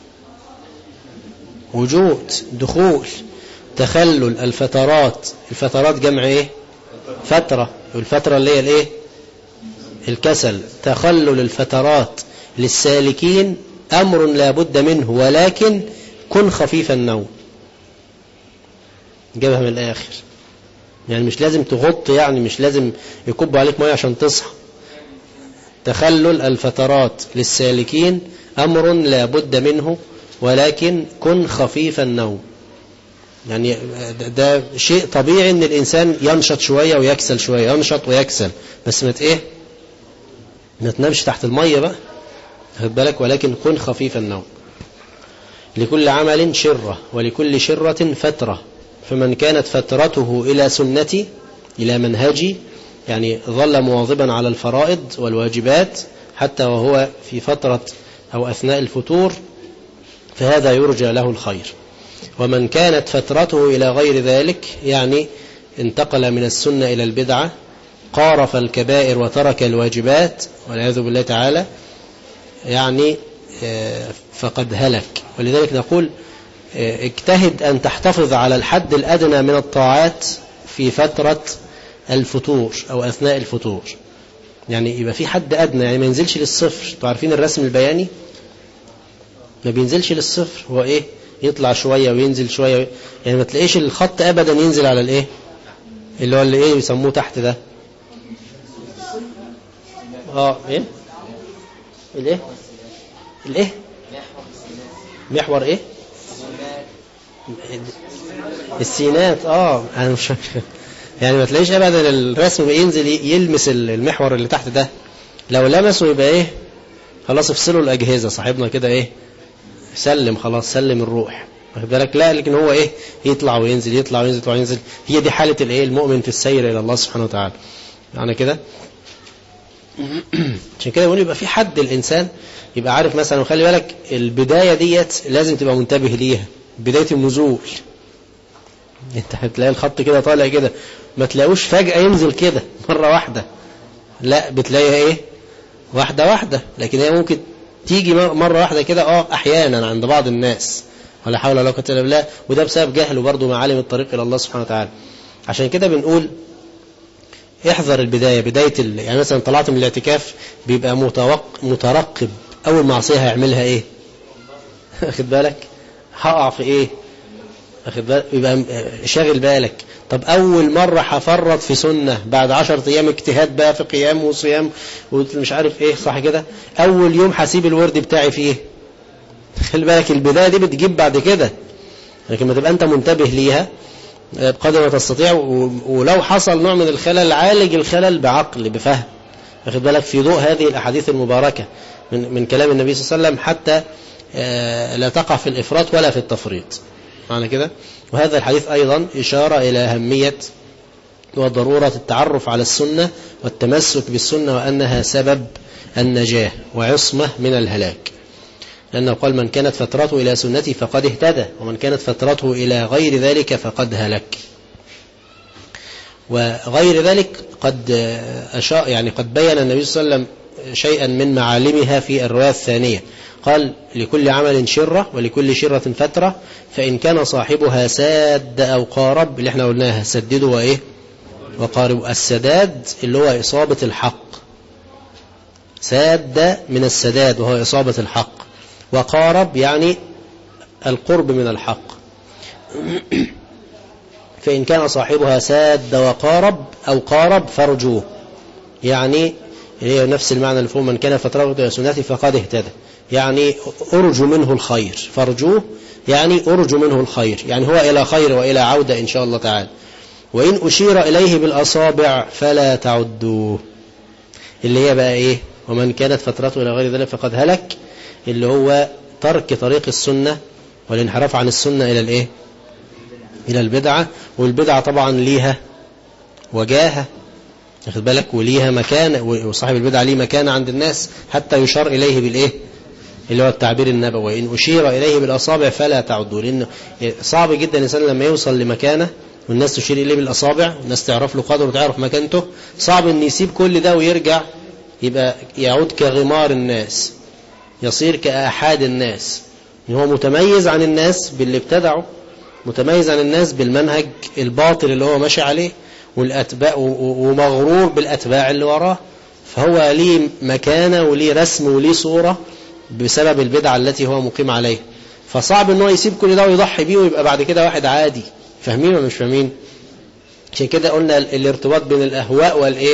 وجود دخول. تخلل الفترات جمع فترة، والفترة اللي هي الكسل. تخلل الفترات للسالكين أمر لا بد منه، ولكن كن خفيف النوم. جابها من الآخر، يعني مش لازم تغط، يعني مش لازم يكب عليك مية عشان تصحى. تخلل الفترات للسالكين أمر لا بد منه، ولكن كن خفيف النوم. يعني ده شيء طبيعي ان الإنسان ينشط شوية ويكسل شوية، ينشط ويكسل، بس ما تنامش تحت المية بقى، خد بالك. ولكن كن خفيف النوم. لكل عمل شرة ولكل شرة فترة، فمن كانت فترته إلى سنتي إلى منهجي، يعني ظل مواظبا على الفرائض والواجبات حتى وهو في فترة أو أثناء الفتور، فهذا يرجى له الخير. ومن كانت فترته إلى غير ذلك، يعني انتقل من السنة إلى البدعة، قارف الكبائر وترك الواجبات والعياذ بالله تعالى، يعني فقد هلك. ولذلك نقول اجتهد أن تحتفظ على الحد الأدنى من الطاعات في فترة الفتور أو أثناء الفتور، يعني يبقى في حد أدنى، يعني ما ينزلش للصفر. انتوا عارفين الرسم البياني ما بينزلش للصفر، هو يطلع شوية وينزل شوية، يعني ما تلاقيش الخط أبدا ينزل على اللي هو اللي يسموه تحت ده محور السينات. انا مش يعني ما تلاقيش ابدا الرسم ينزل يلمس المحور اللي تحت ده. لو لمسه يبقى خلاص افصلوا الاجهزه، صاحبنا كده سلم، خلاص سلم الروح، واخد بالك. لا، لكن هو يطلع وينزل، يطلع وينزل، يطلع وينزل. هي دي حاله المؤمن في السير الى الله سبحانه وتعالى، يعني كده. عشان كده يقول يبقى في حد الإنسان يبقى عارف مثلا، وخلي بالك البداية ديت لازم تبقى منتبه ليها، بداية النزول. انت هتلاقي الخط كده طالع كده، ما تلاقوش فجأة ينزل كده مرة واحدة، لا بتلاقيها واحدة واحدة. لكن هي ممكن تيجي مرة واحدة كده أحيانا عند بعض الناس، ولا حول ولا قوة إلا بالله. وده بسبب جهله برضه معالم الطريق إلى الله سبحانه وتعالى. عشان كده بنقول احذر بداية يعني مثلا طلعت من الاعتكاف، بيبقى مترقب أول معصية هيعملها أخد بالك، هقع في أخد بالك، يبقى شاغل بالك. طب أول مرة هفرط في سنة بعد 10 أيام اجتهاد بقى في قيام وصيام ومش عارف صح كده. أول يوم هسيب الورد بتاعي فيه، خلي بالك البداية دي بتجيب بعد كده، لكن ما تبقى أنت منتبه ليها بقدر ما تستطيع. ولو حصل نوع من الخلل، عالج الخلل بعقل بفهم، واخد بالك، في ضوء هذه الأحاديث المباركة من كلام النبي صلى الله عليه وسلم، حتى لا تقع في الإفراط ولا في التفريط. معنى كده. وهذا الحديث أيضا إشارة إلى أهمية وضرورة التعرف على السنة والتمسك بالسنة، وأنها سبب النجاة وعصمة من الهلاك، لأنه قال من كانت فترته إلى سنتي فقد اهتدى، ومن كانت فترته إلى غير ذلك فقد هلك. وغير ذلك قد قد بين النبي صلى الله عليه وسلم شيئا من معالمها في الرواية الثانية، قال لكل عمل شرة ولكل شرة فترة، فإن كان صاحبها ساد أو قارب، اللي احنا قلناها سددوا وإيه وقارب. السداد اللي هو إصابة الحق، ساد من السداد وهو إصابة الحق، وقارب يعني القرب من الحق. فإن كان صاحبها ساد وقارب أو قارب فارجوه، يعني هي نفس المعنى اللي فوق، من كان فترته إلى سنتي فقد اهتدى، يعني أرجو منه الخير، فارجوه يعني أرجو منه الخير، يعني هو إلى خير وإلى عودة إن شاء الله تعالى. وإن أشير إليه بالأصابع فلا تعدوه، اللي هي بقى إيه؟ ومن كانت فترته إلى غير ذلك فقد هلك، اللي هو ترك طريق السنة والانحراف عن السنة إلى الإيه؟ إلى البدعة. والبدعة طبعا ليها وجاهة، واخد بالك، وليها مكان، وصاحب البدعة ليه مكان عند الناس حتى يشار إليه بالإيه؟ اللي هو التعبير النبوي، إن أشير إليه بالأصابع فلا تعدوا، لأنه صعب جدا الإنسان لما يوصل لمكانه والناس تشير إليه بالأصابع والناس تعرف له قدره وتعرف مكانته، صعب أن يسيب كل ده ويرجع يبقى يعود كغمار الناس، يصير كأحد الناس. هو متميز عن الناس باللي ابتدعوا، متميز عن الناس بالمنهج الباطل اللي هو ماشي عليه، والأتباع ومغرور بالأتباع اللي وراه، فهو ليه مكانة وليه رسم وليه صورة بسبب البدعة التي هو مقيم عليه، فصعب ان هو يسيب كل ده ويضحي بيه ويبقى بعد كده واحد عادي. فاهمين ولا مش فاهمين؟ عشان كده قلنا الارتباط بين الأهواء والإيه؟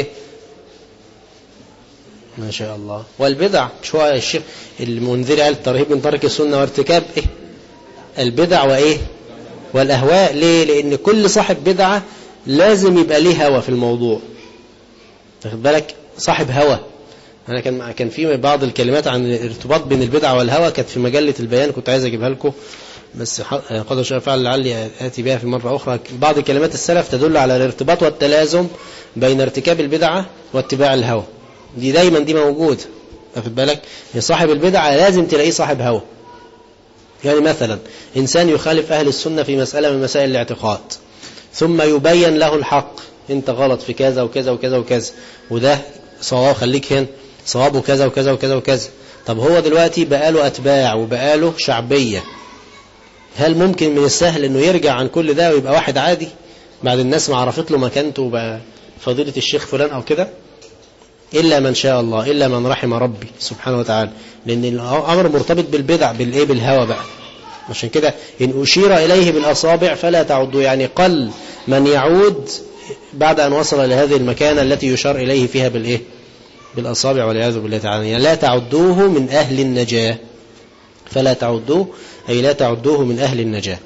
ما شاء الله والبدع. مش هو الشيخ المنذري قال الترهيب من ترك السنة وارتكاب إيه؟ البدع وإيه؟ والأهواء. ليه؟ لأن كل صاحب بدعة لازم يبقى ليه هوى في الموضوع، تاخد بالك، صاحب هوى. أنا كان في بعض الكلمات عن الارتباط بين البدعة والهوى كانت في مجلة البيان، كنت عايز أجيبها لكم بس قدر شاء فعل لعلي آتي بها في مرة أخرى. بعض كلمات السلف تدل على الارتباط والتلازم بين ارتكاب البدعة واتباع الهوى، دي دايما دي موجود، واخد بالك. صاحب البدعة لازم تلاقيه صاحب هوى. يعني مثلا إنسان يخالف أهل السنة في مسألة من مسائل الاعتقاد، ثم يبين له الحق، انت غلط في كذا وكذا وكذا وكذا، وده صواب، خليك هنا صوابه كذا وكذا وكذا وكذا. طب هو دلوقتي بقاله أتباع وبقاله شعبية، هل ممكن من السهل انه يرجع عن كل ده ويبقى واحد عادي بعد الناس ما عرفت له مكانته وبقى فضيلة الشيخ فلان او كده؟ إلا من شاء الله، إلا من رحم ربي سبحانه وتعالى، لأن الأمر مرتبط بالبدع بالإيه؟ بالهوى بقى. عشان كده إن أشير إليه بالأصابع فلا تعدوا، يعني قل من يعود بعد أن وصل لهذه المكانة التي يشار إليه فيها بالإيه؟ بالأصابع، والعياذ بالله تعالى. يعني لا تعدوه من أهل النجاة، فلا تعدوه أي لا تعدوه من أهل النجاة.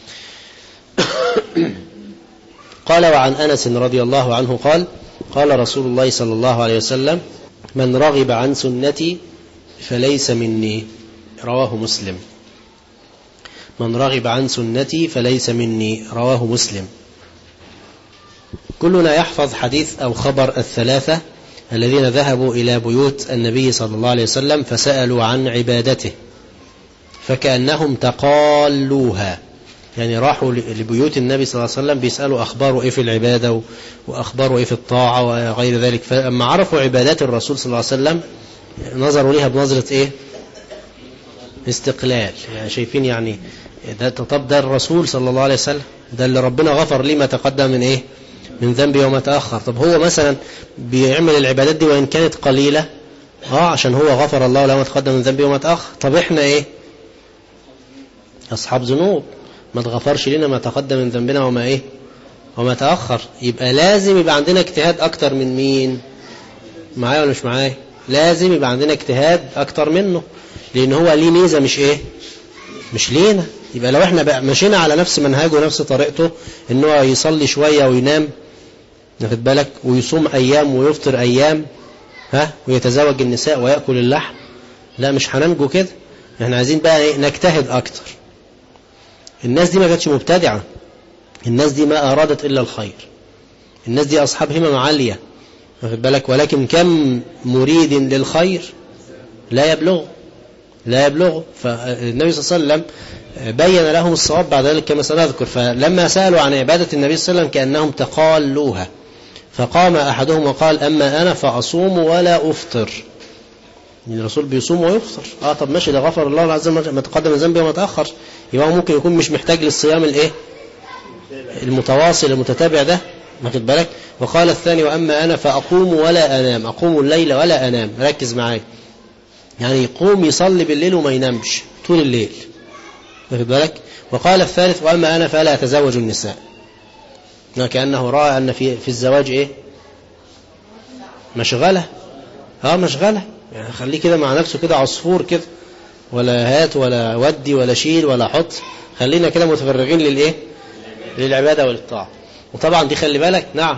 قال وعن أنس رضي الله عنه قال قال رسول الله صلى الله عليه وسلم من رغب عن سنتي فليس مني، رواه مسلم. من رغب عن سنتي فليس مني، رواه مسلم. كلنا يحفظ حديث أو خبر الثلاثة الذين ذهبوا إلى بيوت النبي صلى الله عليه وسلم فسألوا عن عبادته فكأنهم تقالوها، يعني راحوا لبيوت النبي صلى الله عليه وسلم بيسألوا أخباره إيه في العبادة وأخباره إيه في الطاعة وغير ذلك. فلما عرفوا عبادات الرسول صلى الله عليه وسلم نظروا ليها بنظرة إيه؟ استقلال، يعني شايفين يعني ده الرسول صلى الله عليه وسلم، ده اللي ربنا غفر ليه ما تقدم من إيه؟ من ذنبه وما تأخر. طب هو مثلا بيعمل العبادات دي وإن كانت قليلة عشان هو غفر الله له ما تقدم من ذنبه وما تأخر. طب إحنا إيه؟ أصحاب ذنوب، ما تغفرش لنا ما تقدم من ذنبنا وما إيه؟ وما تأخر. يبقى لازم يبقى عندنا اجتهاد أكتر من مين؟ معايا ولا مش معايا؟ لازم يبقى عندنا اجتهاد أكتر منه، لأن هو ليه ميزة مش إيه؟ مش لينا. يبقى لو احنا بقى مشينا على نفس منهجه ونفس طريقته، إنه يصلي شوية وينام، ناخد بالك، ويصوم أيام ويفطر أيام، ويتزوج النساء ويأكل اللحم، لا مش هننجو كده. احنا عايزين بقى إيه؟ نجتهد أكتر. الناس دي ما كانتش مبتدعة، الناس دي ما أرادت إلا الخير، الناس دي أصحاب همم عالية، واخد بالك، ولكن كم مريد للخير لا يبلغ. فالنبي صلى الله عليه وسلم بين لهم الصواب بعد ذلك كما سنذكر. فلما سألوا عن عبادة النبي صلى الله عليه وسلم كأنهم تقالوها، فقام أحدهم وقال أما أنا فأصوم ولا أفطر. يعني الرسول بيصوم ويفطر. طب ماشي، ده غفر الله عز وجل ما تقدم من ذنبه وما تأخر، يبقى ممكن يكون مش محتاج للصيام المتواصل المتتابع ده، واخد بالك. وقال الثاني وأما أنا فأقوم ولا أنام، أقوم الليل ولا أنام. ركز معايا، يعني يقوم يصلي بالليل وما ينامش طول الليل، واخد بالك. وقال الثالث وأما أنا فلا أتزوج النساء، كأنه رأى أن في الزواج مشغلة. مشغلة، يعني خليه كده مع نفسه كده عصفور كده، ولا هات ولا ودي ولا شيل ولا حط، خلينا كده متفرغين للعبادة والطاعة. وطبعا دي خلي بالك، نعم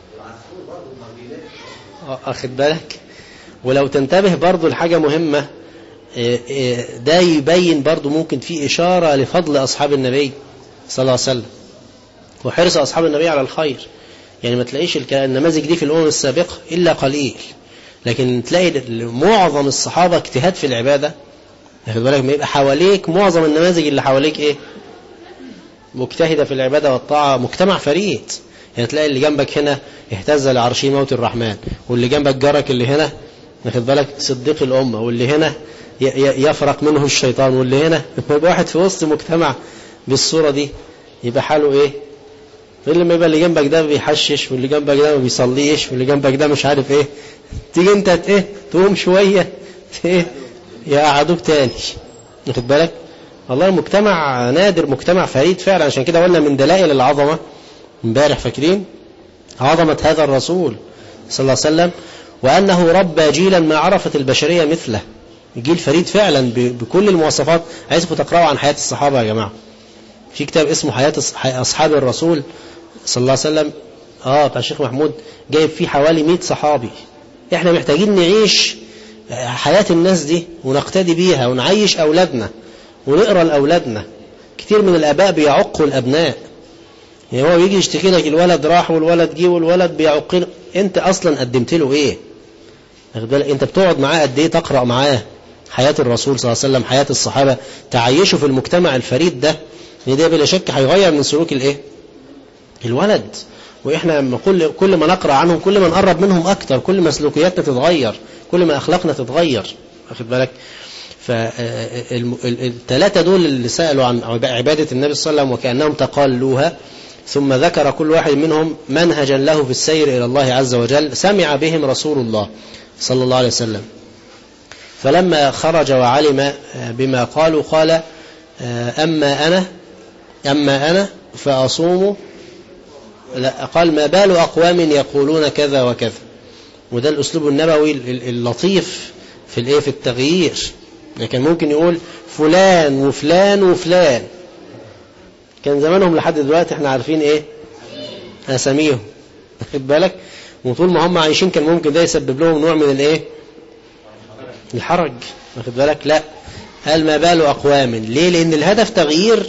أخد بالك. ولو تنتبه برضو لحاجة مهمة، ده يبين برضو ممكن في إشارة لفضل أصحاب النبي صلى الله عليه وسلم وحرص أصحاب النبي على الخير. يعني ما تلاقيش النماذج دي في الأمم السابقة إلا قليل، لكن تلاقي معظم الصحابة اجتهاد في العبادة، واخد بالك. ما يبقى حواليك معظم النماذج اللي حواليك مجتهدة في العبادة والطاعة، مجتمع فريد. يعني تلاقي اللي جنبك هنا اهتز لعرشه موت الرحمن، واللي جنبك جارك اللي هنا واخد بالك صديق الأمة، واللي هنا يفرق منه الشيطان، واللي هنا يبقى واحد في وسط مجتمع بالصورة دي، يبقى حاله لما يبقى اللي جنبك ده بيحشش، واللي جنبك ده ما بيصليش، واللي جنبك ده مش عارف تيجي انت تقوم شوية يقعدوك تاني، واخد بالك. والله المجتمع نادر، مجتمع فريد فعلا. عشان كده قلنا من دلائل العظمة امبارح، فاكرين عظمة هذا الرسول صلى الله عليه وسلم، وأنه ربى جيلا ما عرفت البشرية مثله، جيل فريد فعلا بكل المواصفات. عايزكم تقرأوا عن حياة الصحابة يا جماعة، في كتاب اسمه حياة أصحاب الرسول صلى الله عليه وسلم، بتاع الشيخ محمود، جايب فيه حوالي 100 صحابي. احنا محتاجين نعيش حياة الناس دي ونقتدي بيها ونعيش أولادنا ونقرأ لأولادنا. كتير من الآباء بيعقوا الأبناء، يعني هو يجي يشتكي لك الولد راح والولد جه والولد بيعقله، انت أصلا قدمت له انت بتقعد معاه قد ايه، تقرأ معاه حياة الرسول صلى الله عليه وسلم، حياة الصحابة، تعيشه في المجتمع الفريد ده، يعني ده بلا شك هيغير من سلوك الولد. واحنا كل ما نقرأ عنهم كل ما نقرب منهم اكتر، كل ما سلوكياتنا تتغير، كل ما اخلاقنا تتغير، واخد بالك. فالثلاثة دول اللي سألوا عن عبادة النبي صلى الله عليه وسلم وكأنهم تقالوها، ثم ذكر كل واحد منهم منهجا له في السير إلى الله عز وجل سمع بهم رسول الله صلى الله عليه وسلم. فلما خرج وعلم بما قالوا قال أما أنا فأصوم. لا، قال ما بال أقوام يقولون كذا وكذا. وده الأسلوب النبوي اللطيف في التغيير. لكن ممكن يقول فلان وفلان وفلان، كان زمانهم لحد دلوقتي احنا عارفين أساميهم، واخد بالك. وطول ما هم عايشين كان ممكن ده يسبب لهم نوع من الحرج، واخد بالك. لا، قال ما بال أقوام. ليه؟ لأن الهدف تغيير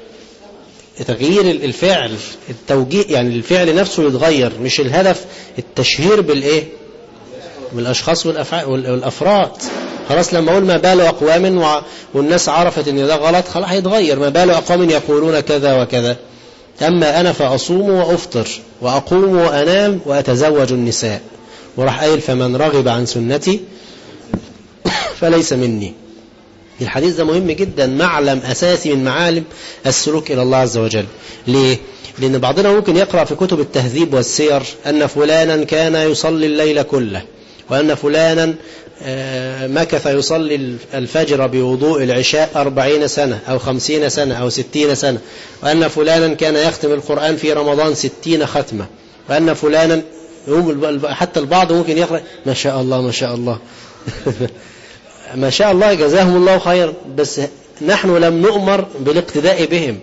الفعل، التوجيه، يعني الفعل نفسه يتغير، مش الهدف التشهير بالأشخاص والأفراد. خلاص لما أقول ما بال أقوام والناس عرفت ان ده غلط، خلاص هيتغير. ما بال أقوام يقولون كذا وكذا. أما أنا فأصوم وأفطر وأقوم وأنام وأتزوج النساء. وراح قايل فمن رغب عن سنتي فليس مني. الحديث ده مهم جدا، معلم أساسي من معالم السلوك إلى الله عز وجل. ليه؟ لأن بعضنا ممكن يقرأ في كتب التهذيب والسير أن فلانا كان يصلي الليل كله، وأن فلانا مكث يصلي الفجر بوضوء العشاء 40 سنة أو 50 سنة أو 60 سنة، وأن فلانا كان يختم القرآن في رمضان 60 ختمة، وأن فلانا حتى البعض ممكن يقرأ ما شاء الله ما شاء الله ما شاء الله، جزاهم الله خير. بس نحن لم نؤمر بالاقتداء بهم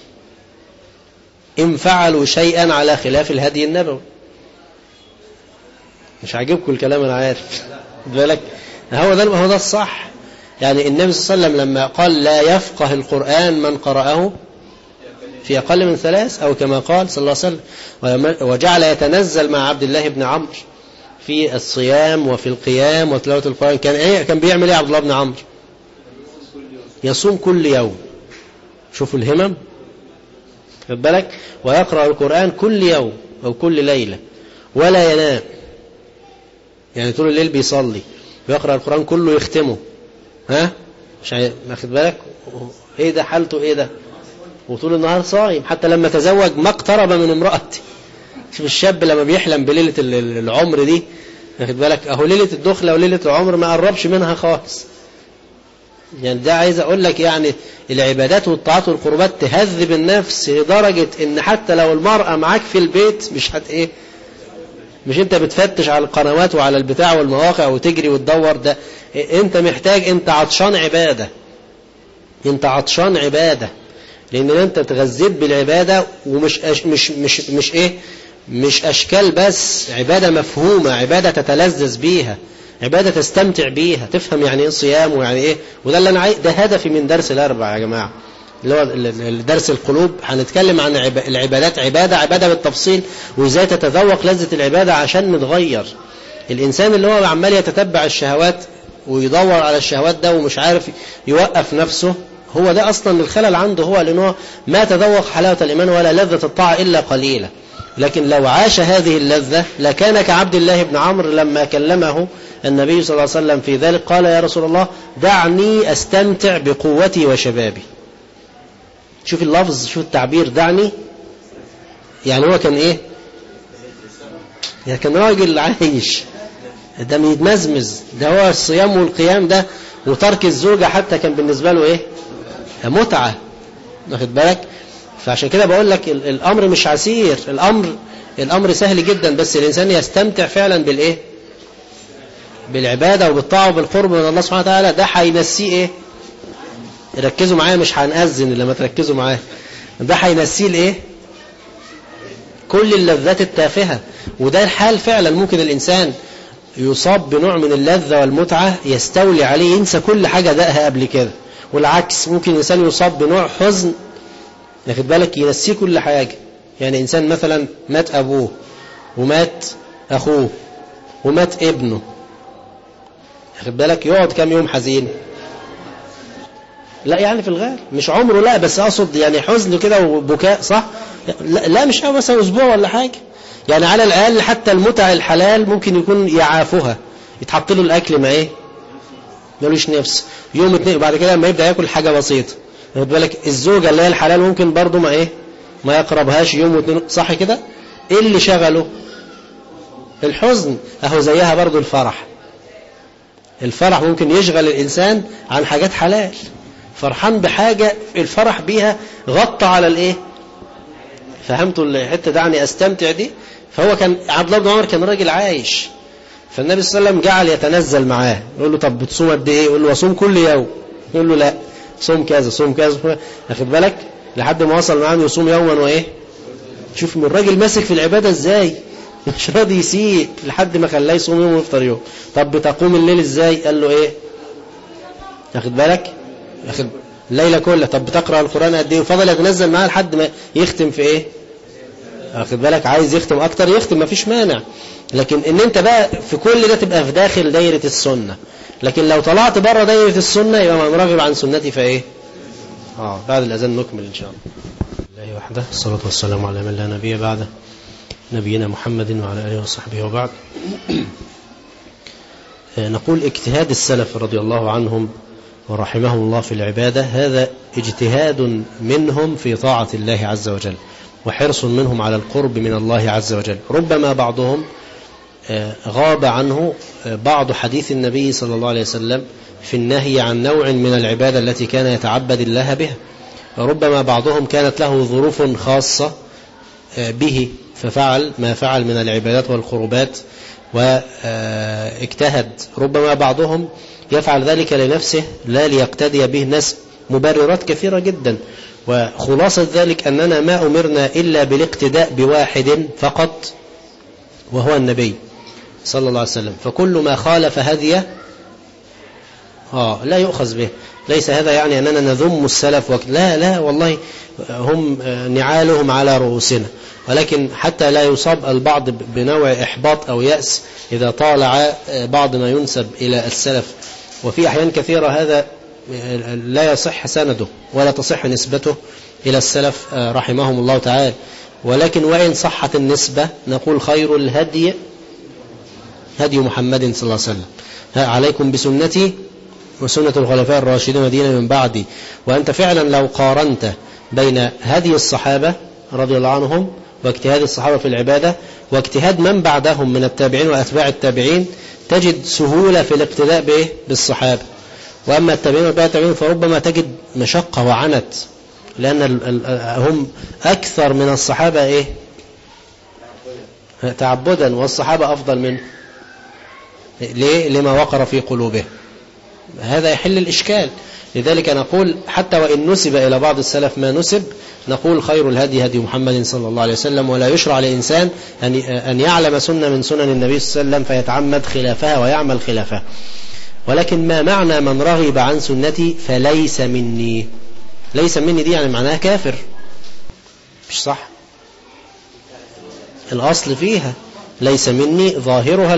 إن فعلوا شيئا على خلاف الهدي النبوي. مش عاجبكم الكلام أنا عارف، بالك هو ده الصح. يعني النبي صلى الله عليه وسلم لما قال لا يفقه القرآن من قرأه في أقل من 3 أو كما قال صلى الله عليه وسلم. وجعل يتنزل مع عبد الله بن عمرو في الصيام وفي القيام وتلاوة القرآن. كان بيعمل ايه عبد الله بن عمرو؟ يصوم كل يوم. شوفوا الهمم، خد بالك، ويقرأ القرآن كل يوم أو كل ليلة ولا ينام، يعني طول الليل بيصلي ويقرأ القرآن كله يختمه. مش واخد بالك؟ ايه ده حالته ايه ده؟ وطول النهار صايم، حتى لما تزوج ما اقترب من امرأته. شوف الشاب لما بيحلم بليلة العمر دي، واخد بالك، اهو ليلة الدخلة وليلة العمر ما قربش منها خالص. يعني ده عايز اقول لك يعني العبادات والطاعات والقربات تهذب النفس لدرجة ان حتى لو المرأة معاك في البيت مش انت بتفتش على القنوات وعلى البتاع والمواقع وتجري وتدور، ده انت محتاج، انت عطشان عبادة، انت عطشان عبادة، لان انت تغذيت بالعبادة. ومش مش اشكال بس، عبادة مفهومة، عبادة تتلذذ بيها، عبادة تستمتع بيها، تفهم يعني ايه صيام ويعني ايه. وده اللي انا ده هدفي من درس الاربع يا جماعة، اللي هو درس القلوب. هنتكلم عن العبادات، عبادة بالتفصيل، وازاي تتذوق لذة العبادة عشان نتغير. الانسان اللي هو عمال يتتبع الشهوات ويدور على الشهوات ده ومش عارف يوقف نفسه، هو ده اصلا الخلل عنده، هو لانه ما تذوق حلاوة الايمان ولا لذة الطاعة الا قليلة. لكن لو عاش هذه اللذة لكان كعبد الله بن عمرو لما كلمه النبي صلى الله عليه وسلم في ذلك قال: يا رسول الله دعني أستمتع بقوتي وشبابي. شوف اللفظ، شوف التعبير، دعني. يعني هو كان ايه؟ يعني كان راجل عايش، ده يتمزمز، ده هو الصيام والقيام ده وترك الزوجة حتى كان بالنسبة له ايه؟ متعة، واخد بالك. فعشان كده بقول لك الأمر مش عسير، الأمر سهل جدا، بس الإنسان يستمتع فعلا بالإيه؟ بالعبادة وبالطاعة وبالقرب من الله سبحانه وتعالى. ده هينسيه إيه؟ ركزوا معايا، مش هنأذن لما تركزوا معايا. ده هينسيه الإيه؟ كل اللذات التافهة. وده الحال فعلا، ممكن الإنسان يصاب بنوع من اللذة والمتعة يستولي عليه، ينسى كل حاجة دقها قبل كده. والعكس، ممكن الإنسان يصاب بنوع حزن، ياخد بالك، ينسيه كل حاجة. يعني إنسان مثلا مات أبوه ومات أخوه ومات ابنه، ياخد بالك، يقعد كم يوم حزين؟ لا يعني في الغالب مش عمره، لا بس أقصد يعني حزن كده وبكاء، صح؟ لا مش مثلا أسبوع ولا حاجة. يعني على الأقل حتى المتع الحلال ممكن يكون يعافها، يتحط له الأكل ما إيه؟ ملوش نفس يوم 2، وبعد كده لما يبدأ يأكل حاجة بسيطة، خد بالك. الزوجة اللي هي الحلال ممكن برضو ما ايه، ما يقربهاش يوم و2، صح كده. ايه اللي شغله؟ الحزن. اهو زيها برضو الفرح ممكن يشغل الانسان عن حاجات حلال، فرحان بحاجة الفرح بيها غطى على الايه. فهمتوا الحته دعني استمتع دي؟ فهو كان عبد الله بن عمر كان راجل عايش، فالنبي صلى الله عليه وسلم جعل يتنزل معاه، يقول له طب بتصوم قد ايه؟ يقول له اصوم كل يوم. يقول له لا، صوم كذا صوم كذا، واخد بالك، لحد ما وصل معاه يصوم يوما وايه. شوف من الراجل ماسك في العباده ازاي، مش راضي يسيء لحد ما خلاه يصوم يوم ويفطر يوم. طب بتقوم الليل ازاي؟ قال له ايه، واخد بالك، واخد الليله كلها. طب بتقرا القران قد ايه؟ وفضل يتنزل معاه لحد ما يختم في ايه، واخد بالك. عايز يختم اكتر يختم، مفيش مانع. لكن ان انت بقى في كل ده تبقى في داخل دايره السنه. لكن لو طلعت بره دايره السنه يبقى من راغب عن سنتي فايه. بعد الأذان نكمل إن شاء الله. الله وحده، الصلاة والسلام على من لا نبي بعده، نبينا محمد وعلى آله وصحبه وبعد. نقول اجتهاد السلف رضي الله عنهم ورحمهم الله في العبادة، هذا اجتهاد منهم في طاعة الله عز وجل، وحرص منهم على القرب من الله عز وجل. ربما بعضهم غاب عنه بعض حديث النبي صلى الله عليه وسلم في النهي عن نوع من العبادة التي كان يتعبد الله بها. ربما بعضهم كانت له ظروف خاصة به ففعل ما فعل من العبادات والقربات واجتهد. ربما بعضهم يفعل ذلك لنفسه لا ليقتدي به الناس، مبررات كثيرة جدا. وخلاصة ذلك أننا ما أمرنا إلا بالاقتداء بواحد فقط، وهو النبي صلى الله عليه وسلم. فكل ما خالف هديه لا يؤخذ به. ليس هذا يعني أننا نذم السلف لا والله هم نعالهم على رؤوسنا، ولكن حتى لا يصاب البعض بنوع إحباط أو يأس إذا طالع بعض ما ينسب إلى السلف، وفي أحيان كثيرة هذا لا يصح سنده ولا تصح نسبته إلى السلف رحمهم الله تعالى. ولكن وإن صحت النسبة نقول خير الهدي هدي محمد صلى الله عليه وسلم، عليكم بسنتي وسنة الخلفاء الراشدين الذين من بعدي. وأنت فعلا لو قارنت بين هدي الصحابة رضي الله عنهم واجتهاد الصحابة في العبادة واجتهاد من بعدهم من التابعين وأتباع التابعين تجد سهولة في الاقتداء بالصحابة. وأما التابعين وأتباع التابعين فربما تجد مشقة وعنت، لأن هم أكثر من الصحابة تعبدا، والصحابة أفضل منه. ليه؟ لما وقر في قلوبه. هذا يحل الإشكال. لذلك نقول حتى وإن نسب إلى بعض السلف ما نسب نقول خير الهدي هدي محمد صلى الله عليه وسلم، ولا يشرع لإنسان أن يعلم سنة من سنن النبي صلى الله عليه وسلم فيتعمد خلافها ويعمل خلافها. ولكن ما معنى من رغب عن سنتي فليس مني؟ ليس مني دي يعني معناها كافر، مش صح؟ الأصل فيها ليس مني ظاهرها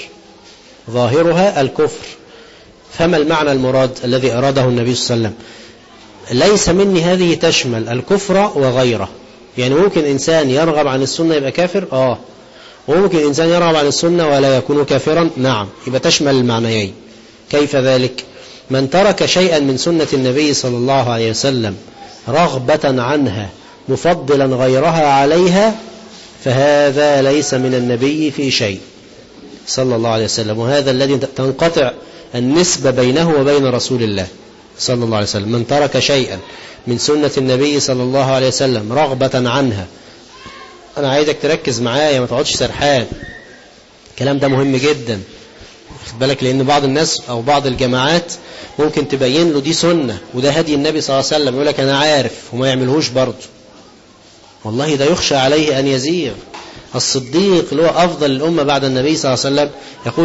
الكفر. فما المعنى المراد الذي أراده النبي صلى الله عليه وسلم؟ ليس مني هذه تشمل الكفر وغيره. يعني ممكن إنسان يرغب عن السنة يبقى كافر، وممكن إنسان يرغب عن السنة ولا يكون كافرا، نعم، يبقى تشمل المعنيين. كيف ذلك؟ من ترك شيئا من سنة النبي صلى الله عليه وسلم رغبة عنها مفضلا غيرها عليها فهذا ليس من النبي في شيء صلى الله عليه وسلم. وهذا الذي تنقطع النسبة بينه وبين رسول الله صلى الله عليه وسلم. من ترك شيئا من سنة النبي صلى الله عليه وسلم رغبة عنها، أنا عايزك تركز معايا ما تقعدش سرحان، الكلام ده مهم جدا، خد بالك، لأن بعض الناس أو بعض الجماعات ممكن تبين له دي سنة وده هدي النبي صلى الله عليه وسلم، يقول لك أنا عارف وما يعملهوش برضه. والله ده يخشى عليه أن يزيغ. الصديق اللي هو أفضل الأمة بعد النبي صلى الله عليه وسلم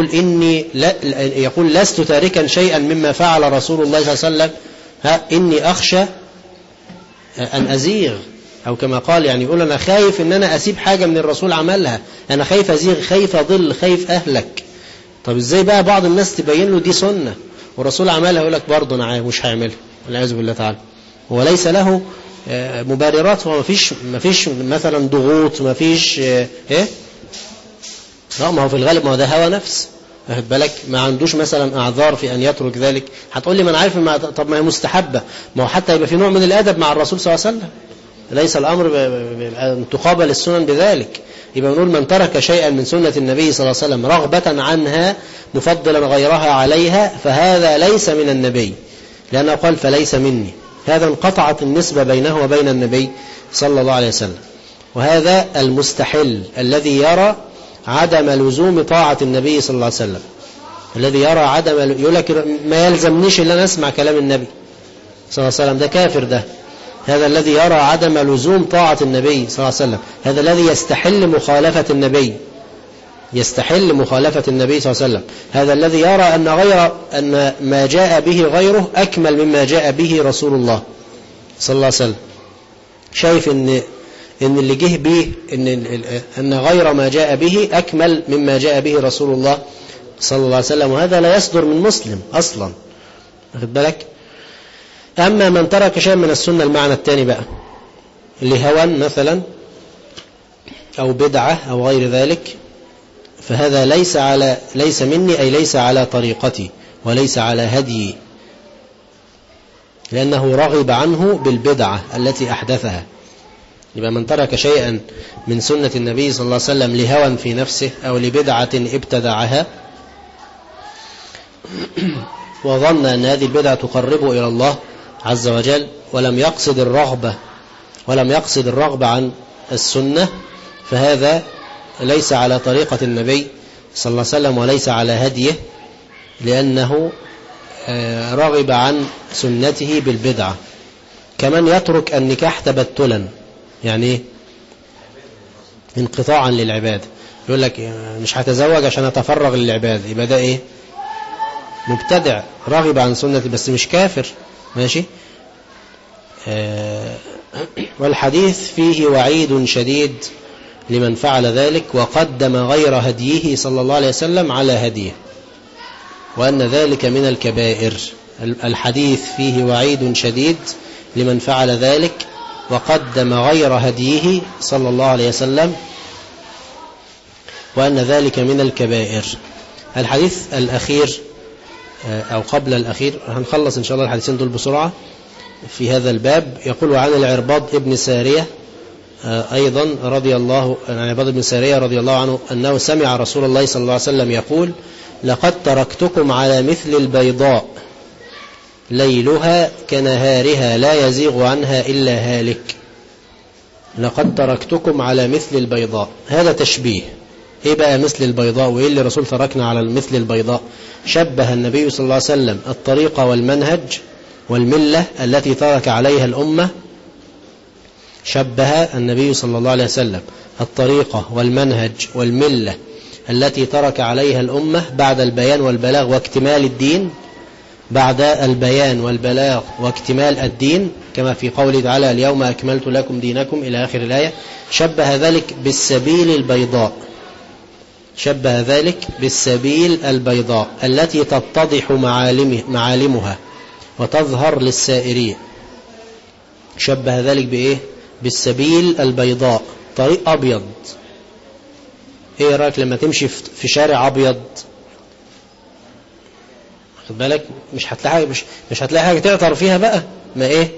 يقول لست تاركا شيئا مما فعل رسول الله صلى الله عليه وسلم، إني أخشى أن أزيغ، أو كما قال يعني يقول أنا خايف إن أنا أسيب حاجة من الرسول عملها، أنا خايف أزيغ، خايف أضل، خايف أهلك. طب إزاي بقى بعض الناس تبين له دي سنة والرسول عملها يقول لك برضه أنا مش هعملها، والعياذ بالله تعالى. وليس له مبررات، هو ما فيش مثلا ضغوط، ما فيش ما هو في الغالب ما هو ده هوى نفس، واخد بالك، ما عندوش مثلا اعذار في ان يترك ذلك. هتقول لي ما انا عارف طب ما هي مستحبه، ما هو حتى يبقى في نوع من الادب مع الرسول صلى الله عليه وسلم، ليس الامر ان تقابل السنن بذلك. يبقى نقول من ترك شيئا من سنه النبي صلى الله عليه وسلم رغبه عنها مفضلا غيرها عليها فهذا ليس من النبي، لانه قال فليس مني. هذا انقطعت النسبة بينه وبين النبي صلى الله عليه وسلم. وهذا المستحل الذي يرى عدم لزوم طاعة النبي صلى الله عليه وسلم، الذي يرى يقول لك ما يلزمنيش إلا أن أسمع كلام النبي صلى الله عليه وسلم، ده كافر ده. هذا الذي يرى عدم لزوم طاعة النبي صلى الله عليه وسلم، هذا الذي يستحل مخالفة النبي صلى الله عليه وسلم، هذا الذي يرى أن ما جاء به غيره أكمل مما جاء به رسول الله صلى الله عليه وسلم. شايف إن اللي جه به أن غير ما جاء به أكمل مما جاء به رسول الله صلى الله عليه وسلم، وهذا لا يصدر من مسلم أصلا، واخد بالك. أما من ترك شيء من السنة المعنى الثاني بقى لهوى مثلا أو بدعة أو غير ذلك، فهذا ليس مني، أي ليس على طريقتي وليس على هديي، لأنه رغب عنه بالبدعة التي أحدثها. يبقى من ترك شيئا من سنة النبي صلى الله عليه وسلم لهوى في نفسه أو لبدعة ابتدعها وظن أن هذه البدعة تقربه إلى الله عز وجل ولم يقصد الرغبة عن السنة، فهذا ليس على طريقة النبي صلى الله عليه وسلم وليس على هديه، لأنه رغب عن سنته بالبدعة. كمن يترك النكاح تبتلا، يعني انقطاعا للعبادة، يقول لك مش هتزوج عشان أتفرغ للعبادة، يبقى ده مبتدع راغب عن سنة بس مش كافر، ماشي. والحديث فيه وعيد شديد لمن فعل ذلك وقدم غير هديه صلى الله عليه وسلم على هديه، وأن ذلك من الكبائر. الحديث فيه وعيد شديد لمن فعل ذلك وقدم غير هديه صلى الله عليه وسلم، وأن ذلك من الكبائر. الحديث الأخير أو قبل الأخير، هنخلص إن شاء الله الحديثين دول بسرعة في هذا الباب. يقول عن العرباض ابن سارية أيضا رضي الله عنه أنه سمع رسول الله صلى الله عليه وسلم يقول: لقد تركتكم على مثل البيضاء ليلها كنهارها لا يزيغ عنها إلا هالك. لقد تركتكم على مثل البيضاء، هذا تشبيه. إيه بقى مثل البيضاء وإيه اللي الرسول تركنا على مثل البيضاء؟ شبه النبي صلى الله عليه وسلم الطريقة والمنهج والملة التي ترك عليها الأمة، شبه النبي صلى الله عليه وسلم الطريقة والمنهج والملة التي ترك عليها الأمة بعد البيان والبلاغ واكتمال الدين، بعد البيان والبلاغ واكتمال الدين، كما في قوله تعالى: اليوم أكملت لكم دينكم إلى آخر الآية. شبه ذلك بالسبيل البيضاء، شبه ذلك بالسبيل البيضاء التي تتضح معالمها وتظهر للسائرين. شبه ذلك بإيه؟ بالسبيل البيضاء، طريق أبيض. إيه رأيك لما تمشي في شارع أبيض؟ خد بالك مش هتلاقي حاجة تعطر فيها بقى، ما إيه؟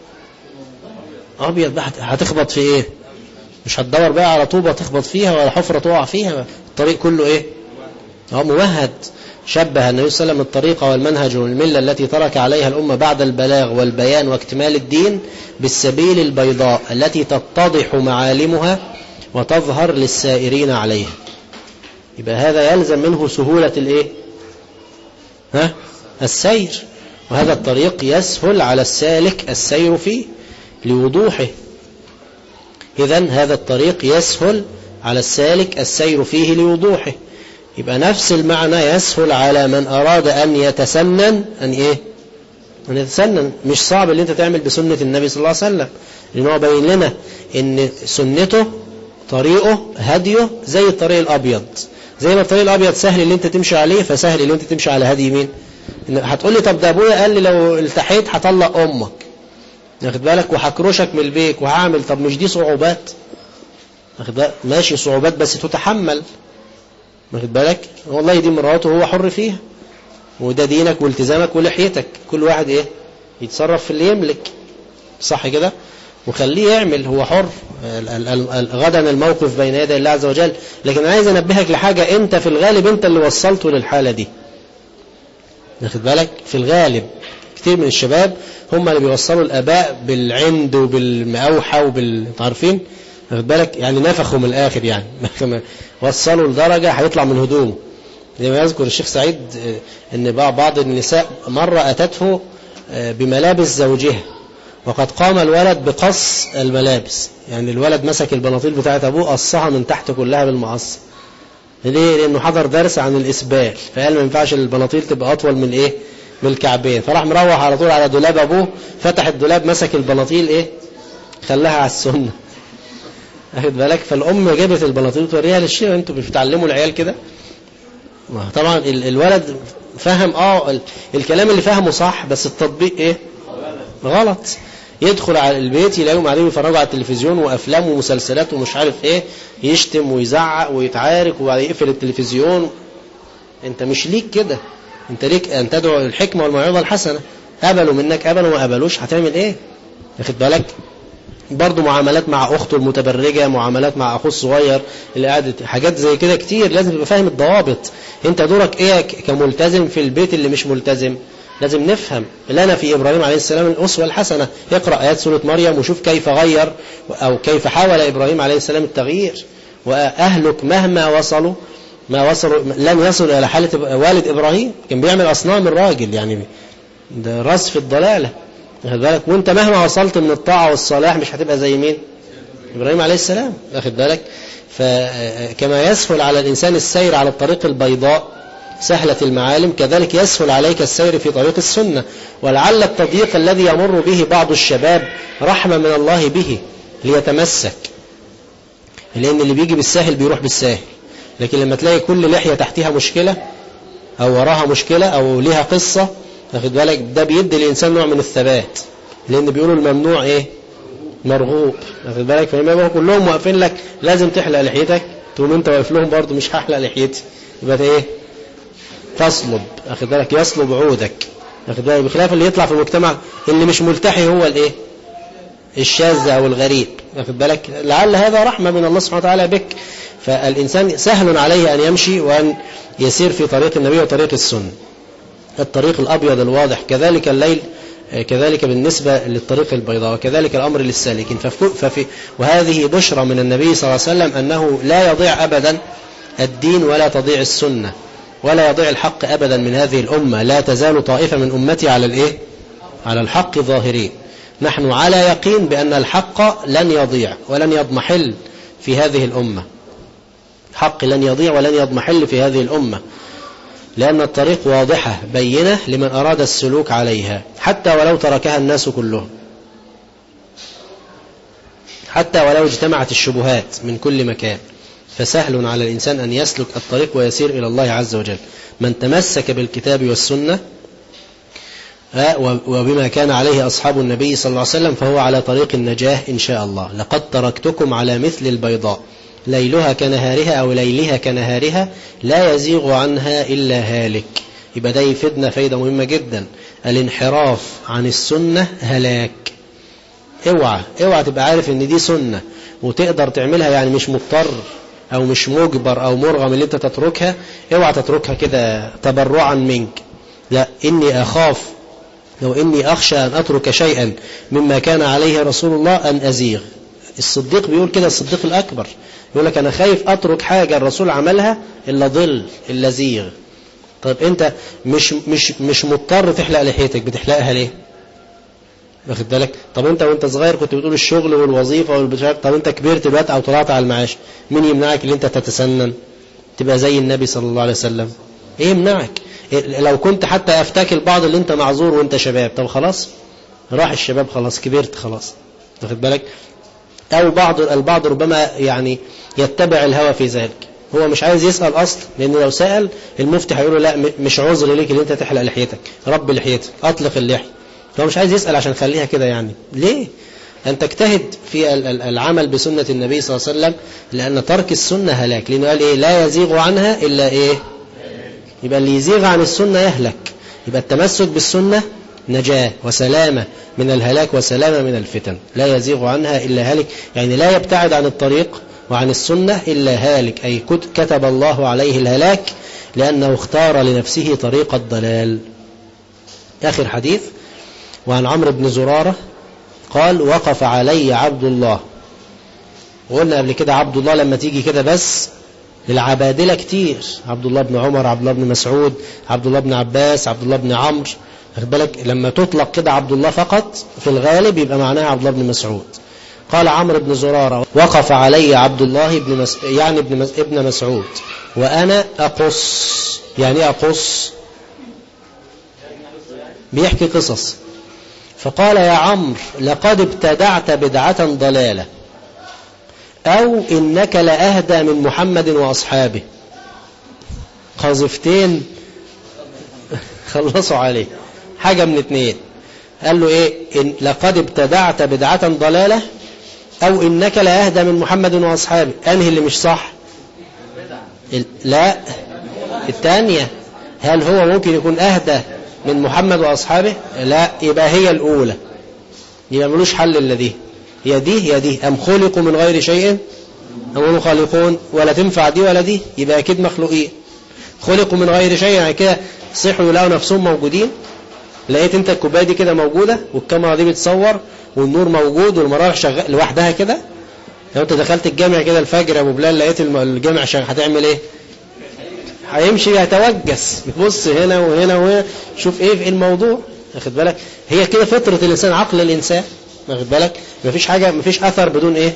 أبيض بقى، هتخبط في إيه؟ مش هتدور بقى على طوبة تخبط فيها ولا حفرة تقع فيها، الطريق كله إيه؟ ممهد. شبه النبي صلى الله عليه وسلم الطريقة والمنهج والملة التي ترك عليها الأمة بعد البلاغ والبيان واكتمال الدين بالسبيل البيضاء التي تتضح معالمها وتظهر للسائرين عليها. يبقى هذا يلزم منه سهولة الإيه؟ السير، وهذا الطريق يسهل على السالك السير فيه لوضوحه. إذن هذا الطريق يسهل على السالك السير فيه لوضوحه. يبقى نفس المعنى يسهل على من أراد أن يتسنن أن يتسنن. مش صعب اللي انت تعمل بسنة النبي صلى الله عليه وسلم، لأنه بين لنا ان سنته طريقه هديه زي الطريق الأبيض. زي ما الطريق الأبيض سهل اللي انت تمشي عليه، فسهل اللي انت تمشي على هدي مين؟ هتقول لي طب ده ابويا قال لي لو التحيت هطلق امك، واخد بالك، وهكرشك من البيت وهعمل. طب مش دي صعوبات؟ واخد بالك، ماشي صعوبات بس تتحمل، واخد بالك. والله دي مراته هو حر فيها، وده دينك والتزامك ولحيتك، كل واحد ايه يتصرف في اللي يملك، صح كده، وخليه يعمل، هو حر. غدا الموقف بين يدي الله عز وجل. لكن عايز انبهك لحاجة، انت في الغالب انت اللي وصلته للحالة دي، واخد بالك. في الغالب كتير من الشباب هم اللي بيوصلوا الآباء بالعند وبالمأوحة عارفين، واخد بالك، يعني نفخوا من الآخر، يعني وصلوا لدرجة هيطلع من هدومه. زي ما يذكر الشيخ سعيد ان بعض النساء مرة أتته بملابس زوجها، وقد قام الولد بقص الملابس، يعني الولد مسك البناطيل بتاعت أبوه قصها من تحت كلها بالمقص. ليه؟ لأنه حضر درس عن الإسبال، فقال ما ينفعش البناطيل تبقى أطول من إيه؟ من الكعبين. فراح مروح على طول على دولاب أبوه، فتح الدولاب مسك البناطيل إيه؟ خلاها على السنة، أخذ بالك. فالأم جابت البناطيل توريها للشيخ، أنتوا بتعلموا العيال كده؟ طبعا الولد فهم الكلام اللي فهمه صح، بس التطبيق إيه؟ غلط. يدخل على البيت يلاقيهم قاعدين يتفرجوا على التلفزيون وافلام ومسلسلات ومش عارف ايه، يشتم ويزعق ويتعارك وبعدين يقفل التلفزيون. انت مش ليك كده، انت ليك ان تدعو الحكمه والموعظه الحسنه. قبلوا منك قبلوا، ما قبلوش هتعمل ايه؟ واخد بالك. برضو معاملات مع اخته المتبرجه، معاملات مع اخوه الصغير اللي قاعد، حاجات زي كده كتير. لازم تبقى فاهم الضوابط. انت دورك ايه كملتزم في البيت اللي مش ملتزم؟ لازم نفهم. لنا في إبراهيم عليه السلام الأسوة الحسنة. اقرأ آيات سورة مريم وشوف كيف غير أو كيف حاول إبراهيم عليه السلام التغيير. وأهلك مهما وصلوا لن يصلوا إلى حالة والد إبراهيم، كان بيعمل أصنام الراجل، يعني ده راس في الضلالة، واخد بالك. وانت مهما وصلت من الطاعة والصلاح مش هتبقى زي مين؟ إبراهيم عليه السلام، واخد بالك. فكما يسهل على الإنسان السير على الطريق البيضاء، سهلة المعالم كذلك يسهل عليك السير في طريق السنة. ولعل التضييق الذي يمر به بعض الشباب رحمة من الله به ليتمسك، لأن اللي بيجي بالساهل بيروح بالساهل، لكن لما تلاقي كل لحية تحتها مشكلة أو وراها مشكلة أو لها قصة، واخد بالك، ده بيدي الإنسان نوع من الثبات، لأن بيقولوا الممنوع إيه؟ مرغوب، واخد بالك. فلما كلهم واقفين لك لازم تحلق لحيتك، تقول أنت واقف لهم برضه مش هحلق لحيتي، يبقى إيه؟ تصلب، واخد بالك، يصلب عودك، واخد بالك، بخلاف اللي يطلع في المجتمع اللي مش ملتحي هو الإيه؟ الشاذ أو الغريب، واخد بالك. لعل هذا رحمة من الله سبحانه وتعالى بك. فالإنسان سهل عليه أن يمشي وأن يسير في طريق النبي وطريق السنة، الطريق الأبيض الواضح، كذلك الليل، كذلك بالنسبة للطريق البيضاء، وكذلك الأمر للسالكين. وهذه بشرى من النبي صلى الله عليه وسلم أنه لا يضيع أبدا الدين ولا تضيع السنة ولا يضيع الحق أبدا من هذه الأمة. لا تزال طائفة من أمتي على الإيه؟ على الحق ظاهرين. نحن على يقين بأن الحق لن يضيع ولن يضمحل في هذه الأمة، حق لن يضيع ولن يضمحل في هذه الأمة، لأن الطريق واضحة بينة لمن أراد السلوك عليها، حتى ولو تركها الناس كلهم، حتى ولو اجتمعت الشبهات من كل مكان، فسهل على الإنسان أن يسلك الطريق ويسير إلى الله عز وجل. من تمسك بالكتاب والسنة وبما كان عليه أصحاب النبي صلى الله عليه وسلم فهو على طريق النجاة إن شاء الله. لقد تركتكم على مثل البيضاء ليلها كنهارها أو ليلها كنهارها لا يزيغ عنها إلا هالك. يبقى ده يفيدنا فايدة مهمة جدا، الانحراف عن السنة هلاك. اوعى تبقى عارف ان دي سنة وتقدر تعملها، يعني مش مضطر او مش مجبر او مرغم اللي انت تتركها. اوعى تتركها كده تبرعا منك، لا، اني اخاف لو اني اخشى ان اترك شيئا مما كان عليه رسول الله ان ازيغ. الصديق بيقول كده، الصديق الاكبر يقول لك انا خايف اترك حاجة الرسول عملها الا ضل الا زيغ. طيب انت مش مضطر تحلق لحيتك، بتحلقها ليه؟ واخد بالك؟ طب انت وانت صغير كنت بتقول الشغل والوظيفة والبشار، طب انت كبرت دلوقتي او طلعت على المعاش، مين يمنعك ان انت تتسنن تبقى زي النبي صلى الله عليه وسلم؟ ايه يمنعك؟ لو كنت حتى افتكر البعض اللي انت معذور وانت شباب، طب خلاص راح الشباب، خلاص كبرت خلاص، واخد بالك؟ او البعض ربما يعني يتبع الهوى في ذلك، هو مش عايز يسأل أصلا، لأن لو سأل المفتي هيقول له لا مش عذر ليك اللي انت تحلق لحيتك، رب لحيتك، أطلق اللحية. هو مش عايز يسأل عشان خليها كده، يعني ليه؟ أن تجتهد في العمل بسنة النبي صلى الله عليه وسلم، لأن ترك السنة هلاك، لأنه قال إيه؟ لا يزيغ عنها إلا إيه؟ يبقى اللي يزيغ عن السنة يهلك. يبقى التمسك بالسنة نجاة وسلامة من الهلاك وسلامة من الفتن. لا يزيغ عنها إلا هالك، يعني لا يبتعد عن الطريق وعن السنة إلا هالك، أي كتب الله عليه الهلاك لأنه اختار لنفسه طريق الضلال. آخر حديث، وعن عمرو بن زرارة قال وقف علي عبد الله. وقلنا قبل كده عبد الله لما تيجي كده بس للعبادلة كتير، عبد الله بن عمر، عبد الله بن مسعود، عبد الله بن عباس، عبد الله بن عمرو، واخد بالك؟ لما تطلق كده عبد الله فقط في الغالب يبقى معناها عبد الله بن مسعود. قال عمرو بن زرارة وقف علي عبد الله ابن مسعود وأنا أقص. يعني ايه أقص؟ بيحكي قصص. فقال يا عمرو لقد ابتدعت بدعة ضلالة، أو إنك لأهدى من محمد وأصحابه. قذفتين خلصوا عليه، حاجة من اتنين. قال له إيه؟ إن لقد ابتدعت بدعة ضلالة أو إنك لأهدى من محمد وأصحابه. أنهي اللي مش صح؟ لا، الثانية. هل هو ممكن يكون أهدى من محمد وأصحابه؟ لا، يبقى هي الأولى، يبقى ملوش حل إلا دي. يا دي أم خلقوا من غير شيء أم هم خالقون، ولا تنفع دي ولا دي، يبقى أكيد مخلوقين. خلقوا من غير شيء يعني كده صحوا يلاقوا نفسهم موجودين. لقيت انت الكوبايه دي كده موجودة والكاميرا دي بتصور والنور موجود والمراوح شغال لوحدها كده. لو انت دخلت الجامع كده الفجر يا ابو بلال لقيت الجامع شغال، هتعمل ايه؟ هيمشي هيتوجس، بتبص هنا وهنا وهنا، شوف ايه الموضوع، واخد بالك؟ هي كده فطرة الانسان، عقل الانسان، واخد بالك؟ مفيش حاجة، مفيش اثر بدون ايه؟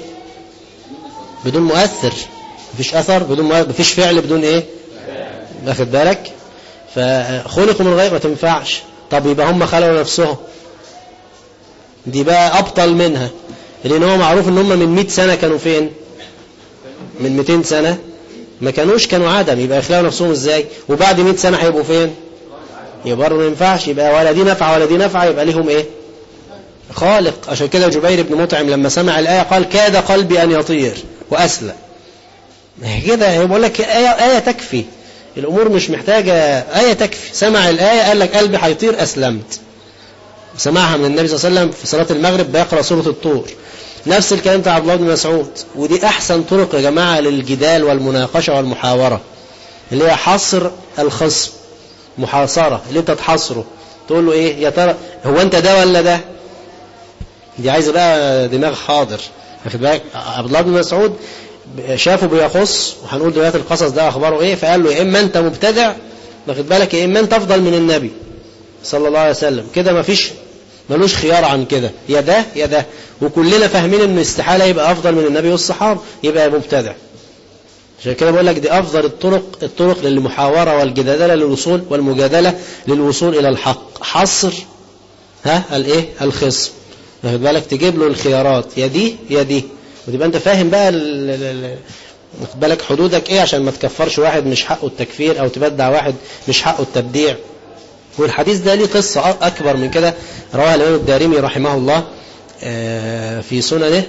بدون مؤثر. مفيش اثر بدون مفيش فعل بدون ايه؟ واخد بالك؟ فخلقوا من غير ما تنفعش. طب يبقى هم خلقوا نفسهم، دي بقى أبطل منها، لأن هو معروف ان هم من 100 سنة كانوا فين؟ من 200 سنة ما كانوش، كانوا عدم، يبقى يخلقوا نفسهم ازاي؟ وبعد 100 سنة هيبقوا فين؟ يبقى برضه ما ينفعش، يبقى ولا دي نفع ولا دي نفع، يبقى ليهم ايه؟ خالق. عشان كده جبير بن مطعم لما سمع الآية قال كاد قلبي أن يطير وأسلم. كده بقول لك آية تكفي، الأمور مش محتاجة آية تكفي. سمع الآية قال لك قلبي هيطير أسلمت. سمعها من النبي صلى الله عليه وسلم في صلاة المغرب بيقرأ سورة الطور. نفس الكلام بتاع عبد الله بن مسعود. ودي أحسن طرق يا جماعة للجدال والمناقشة والمحاورة، اللي هي حصر الخصم، محاصرة، اللي انت تحصره تقول له ايه يا ترى هو انت ده ولا ده؟ دي عايزه بقى دماغ حاضر. واخد بالك؟ عبد الله بن مسعود شافه بيخص، وهنقول دلوقتي القصص ده اخباره ايه، فقال له يا اما انت مبتدع، واخد بالك، يا اما انت افضل من النبي صلى الله عليه وسلم. كده ملوش خيار عن كده، يا ده يا ده. وكلنا فاهمين ان استحاله يبقى افضل من النبي والصحابه، يبقى مبتدع. عشان كده بقول لك دي افضل الطرق للمحاوره والجدال للوصول والمجادله للوصول الى الحق. حصر الايه الخصم، واخد بالك، تجيب له الخيارات يا دي يا دي، وتبقى انت فاهم بقى واخد بالك حدودك ايه، عشان ما تكفرش واحد مش حقه التكفير او تبدع واحد مش حقه التبديع. والحديث ده ليه قصة أكبر من كده، رواها الإمام الدارمي رحمه الله في سننه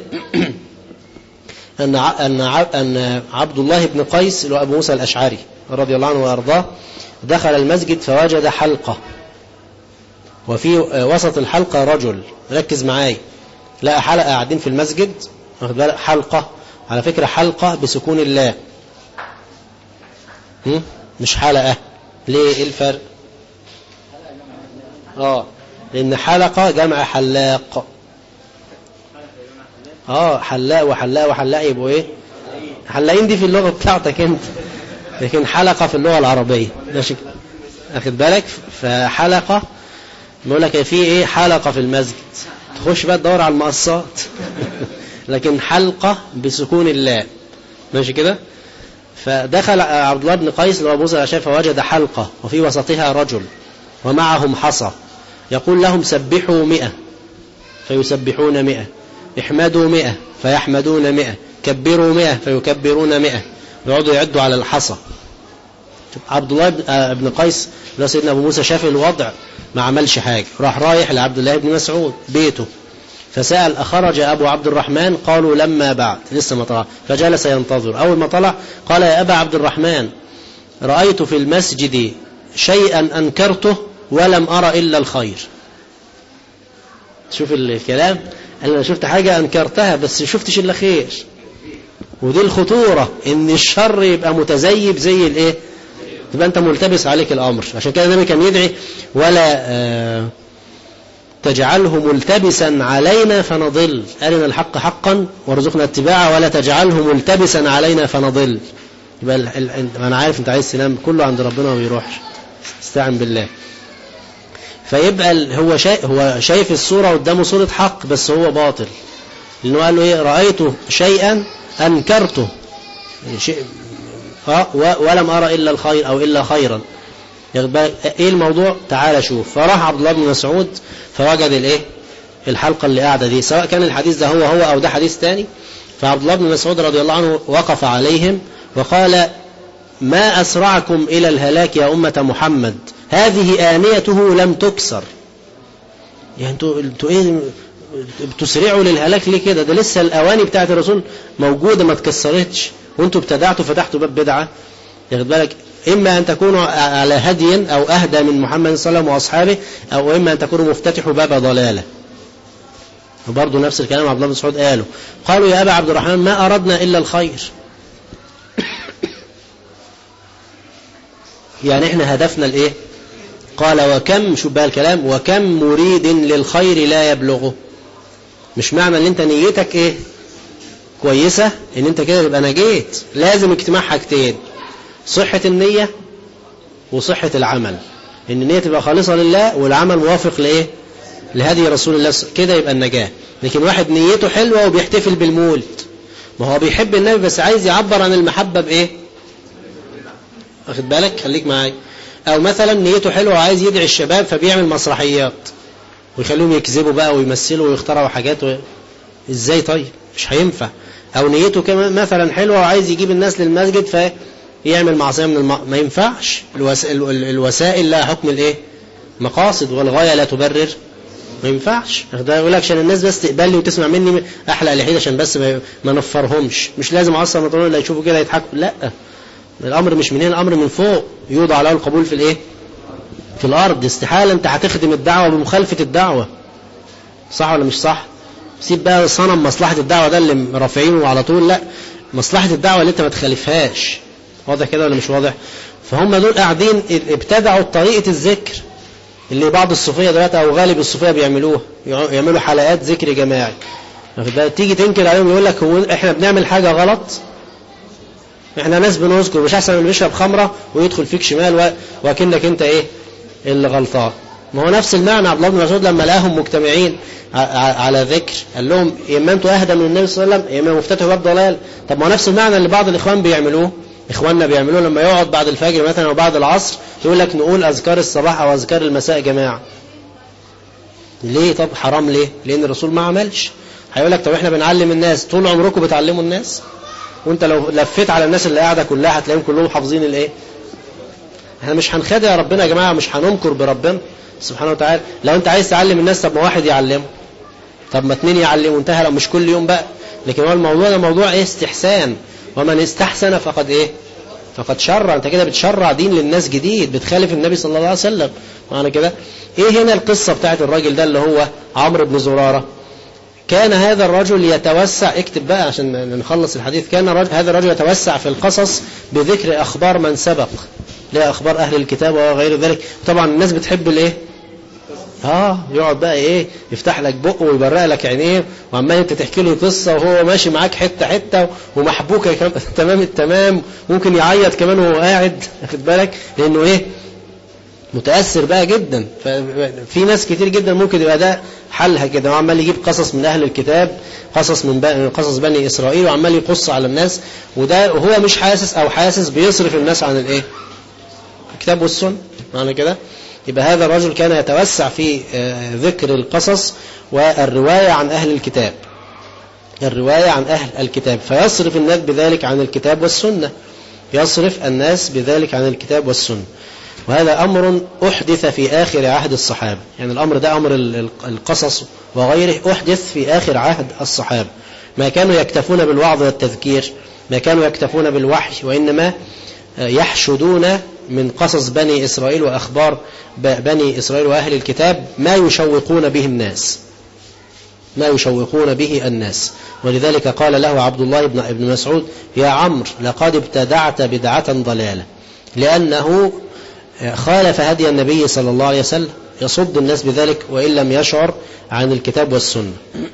أن عبد الله بن قيس اللي هو أبو موسى الأشعري رضي الله عنه وأرضاه دخل المسجد فوجد حلقة، وفي وسط الحلقة رجل، ركز معاي، لقى حلقة قاعدين في المسجد، واخد بالك، حلقة، على فكرة حلقة بسكون الله، مش حلقة. ليه؟ إيه الفرق؟ لأن حلقة جمع حلاق. حلاق وحلاق وحلاق يبقوا ايه؟ حلاقين دي في اللغة بتاعتك انت، لكن حلقة في اللغة العربية، اخد بالك. فحلقة بيقول لك في ايه؟ حلقة في المسجد، تخش بقى تدور على المقصات لكن حلقة بسكون الله، ماشي كده. فدخل عبد الله بن قيس اللي هو أبو موسى الأشعري فوجد حلقة وفي وسطها رجل ومعهم حصى، يقول لهم سبحوا 100 فيسبحون 100، احمدوا 100 فيحمدون 100، كبروا 100 فيكبرون 100، يقعدوا يعدوا على الحصى. عبد الله بن قيس اللي سيدنا أبو موسى شاف الوضع ما عملش حاجة، راح رايح لعبد الله بن مسعود بيته فسأل أخرج أبو عبد الرحمن؟ قالوا لما بعد، لسه ما طلع. فجلس ينتظر، أول ما طلع قال يا أبا عبد الرحمن رأيت في المسجد شيئا أنكرته ولم أرى إلا الخير. شوف الكلام، أنا شفت حاجة أنكرتها بس شفتش إلا خير. ودي الخطورة، إن الشر يبقى متزيب زي الإيه، تبقى أنت ملتبس عليك الأمر. عشان كده النبي كان يدعي ولا تجعله ملتبسا علينا فنضل، أرنا الحق حقا وارزقنا اتباعه ولا تجعله ملتبسا علينا فنضل. يبقى أنا عارف أنت عايز تنام، كله عند ربنا ما بيروحش، استعن بالله. فيبقى هو شايف الصورة قدامه صورة حق بس هو باطل، لأنه قال له إيه؟ رأيت شيئا أنكرته ولم أرى إلا الخير أو إلا خيرا. إيه الموضوع؟ تعال شوف. فراح عبد الله بن مسعود فوجد الإيه؟ الحلقة اللي قاعدة دي، سواء كان الحديث ده هو أو ده حديث تاني. فعبد الله بن مسعود رضي الله عنه وقف عليهم وقال ما أسرعكم إلى الهلاك يا أمة محمد، هذه آنيته لم تكسر. يعني انتوا ايه بتسرعوا للهلاك ليه كده؟ ده لسه الأواني بتاعت الرسول موجودة ما تكسرتش، وانتوا ابتدعتوا فتحتوا باب بدعة. ياخد بالك، إما أن تكونوا على هدي أو أهدى من محمد صلى الله عليه وسلم وأصحابه، أو إما أن تكونوا مفتتحوا باب ضلالة. وبرضه نفس الكلام عبد الله بن مسعود قالوا يا أبا عبد الرحمن ما أردنا إلا الخير. يعني إحنا هدفنا الإيه؟ قال وكم، شو بقى الكلام، وكم مريد للخير لا يبلغه. مش معنى ان انت نيتك ايه كويسة ان انت كده يبقى نجيت. لازم اجتماع حاجتين، صحة النية وصحة العمل. ان النية تبقى خالصة لله والعمل موافق لايه، لهدي رسول الله، كده يبقى النجاة. لكن واحد نيته حلوة وبيحتفل بالمولد، ما هو بيحب النبي بس عايز يعبر عن المحبة بايه، واخد بالك، خليك معايا، أو مثلا نيته حلوة وعايز يدعي الشباب فبيعمل مسرحيات ويخليهم يكذبوا بقى ويمثلوا ويخترعوا حاجات إزاي؟ طيب مش هينفع. أو نيته كمان مثلا حلوة وعايز يجيب الناس للمسجد فيعمل معصية من ما ينفعش. الوسائل لها حكم الإيه؟ مقاصد، والغاية لا تبرر ما ينفعش. ده يقول لك عشان الناس بس تقبل لي وتسمع مني احلق لحية عشان بس ما نفرهمش، مش لازم اصلا مطلوب اللي يشوفوا كده يضحكوا. لا، الامر مش من هنا، الامر من فوق. يوضع له القبول في الايه؟ في الارض. استحاله انت هتخدم الدعوه بمخالفه الدعوه، صح ولا مش صح؟ سيب بقى صنم مصلحه الدعوه ده اللي رافعينه على طول، لا، مصلحه الدعوه اللي انت ما تخالفهاش. واضح كده ولا مش واضح؟ فهم دول قاعدين ابتدعوا طريقه الذكر اللي بعض الصوفيه دلوقتي او غالب الصوفيه بيعملوها، يعملوا حلقات ذكر جماعي. تيجي تنكر عليهم يقول لك هو احنا بنعمل حاجه غلط؟ احنا ناس بنذكر، مش احسن من اللي بيشرب خمره ويدخل فيك شمال وكأنك انت ايه اللي غلطان؟ ما هو نفس المعنى. عبد الله بن مسعود لما لقاهم مجتمعين على ذكر قال لهم يا اما انتوا اهدى من النبي صلى الله عليه وسلم يا اما مفتتحوا باب ضلال. طب ما هو نفس المعنى اللي بعض الاخوان بيعملوه، اخواننا بيعملوه لما يقعد بعد الفجر مثلا او بعد العصر يقول لك نقول اذكار الصباح او اذكار المساء جماعه. ليه؟ طب حرام ليه؟ لان الرسول ما عملش. هيقول لك طب احنا بنعلم الناس، طول عمركم بتعلموا الناس، وانت لو لفيت على الناس اللي قاعده كلها هتلاقيهم كلهم حافظين الايه؟ احنا مش هنخدع ربنا يا جماعه، مش هننكر بربنا سبحانه وتعالى. لو انت عايز تعلم الناس طب ما واحد يعلمه، طب ما 2 يعلموا، انتهى. لو مش كل يوم بقى. لكن هو الموضوع ده موضوع ايه؟ استحسان. ومن استحسن فقد ايه؟ فقد شرع. انت كده بتشرع دين للناس جديد، بتخالف النبي صلى الله عليه وسلم. معنى كده ايه هنا القصه بتاعت الراجل ده اللي هو عمرو بن زراره؟ كان هذا الرجل يتوسع، اكتب بقى عشان نخلص الحديث. كان هذا الرجل يتوسع في القصص بذكر أخبار من سبق، لا أخبار أهل الكتاب وغير ذلك. طبعا الناس بتحب الايه؟ يقعد بقى ايه؟ يفتح لك بقه ويبرق لك عينيه وعمال انت تحكي له قصه وهو ماشي معاك حته حته ومحبوكه تمام التمام، ممكن يعيط كمان وهو قاعد، واخد بالك؟ لانه ايه؟ متأثر بقى جدا. ففي ناس كتير جدا ممكن يبقى ده حلها كده، وعمال يجيب قصص من أهل الكتاب، قصص من قصص بني إسرائيل، وعمال يقص على الناس، وده هو مش حاسس أو حاسس بيصرف الناس عن الايه؟ الكتاب والسنة. معنى كده يبقى هذا الرجل كان يتوسع في ذكر القصص والرواية عن أهل الكتاب، الرواية عن أهل الكتاب، فيصرف الناس بذلك عن الكتاب والسنة، يصرف الناس بذلك عن الكتاب والسنة. وهذا أمر أحدث في آخر عهد الصحابة. يعني الأمر ده أمر القصص وغيره أحدث في آخر عهد الصحابة. ما كانوا يكتفون بالوعظ والتذكير، ما كانوا يكتفون بالوحي، وإنما يحشدون من قصص بني إسرائيل وأخبار بني إسرائيل وأهل الكتاب ما يشوقون به الناس، ما يشوقون به الناس. ولذلك قال له عبد الله بن مسعود يا عمرو لقد ابتدعت بدعة ضلالة، لأنه خالف هدي النبي صلى الله عليه وسلم، يصد الناس بذلك وإن لم يشعر عن الكتاب والسنة.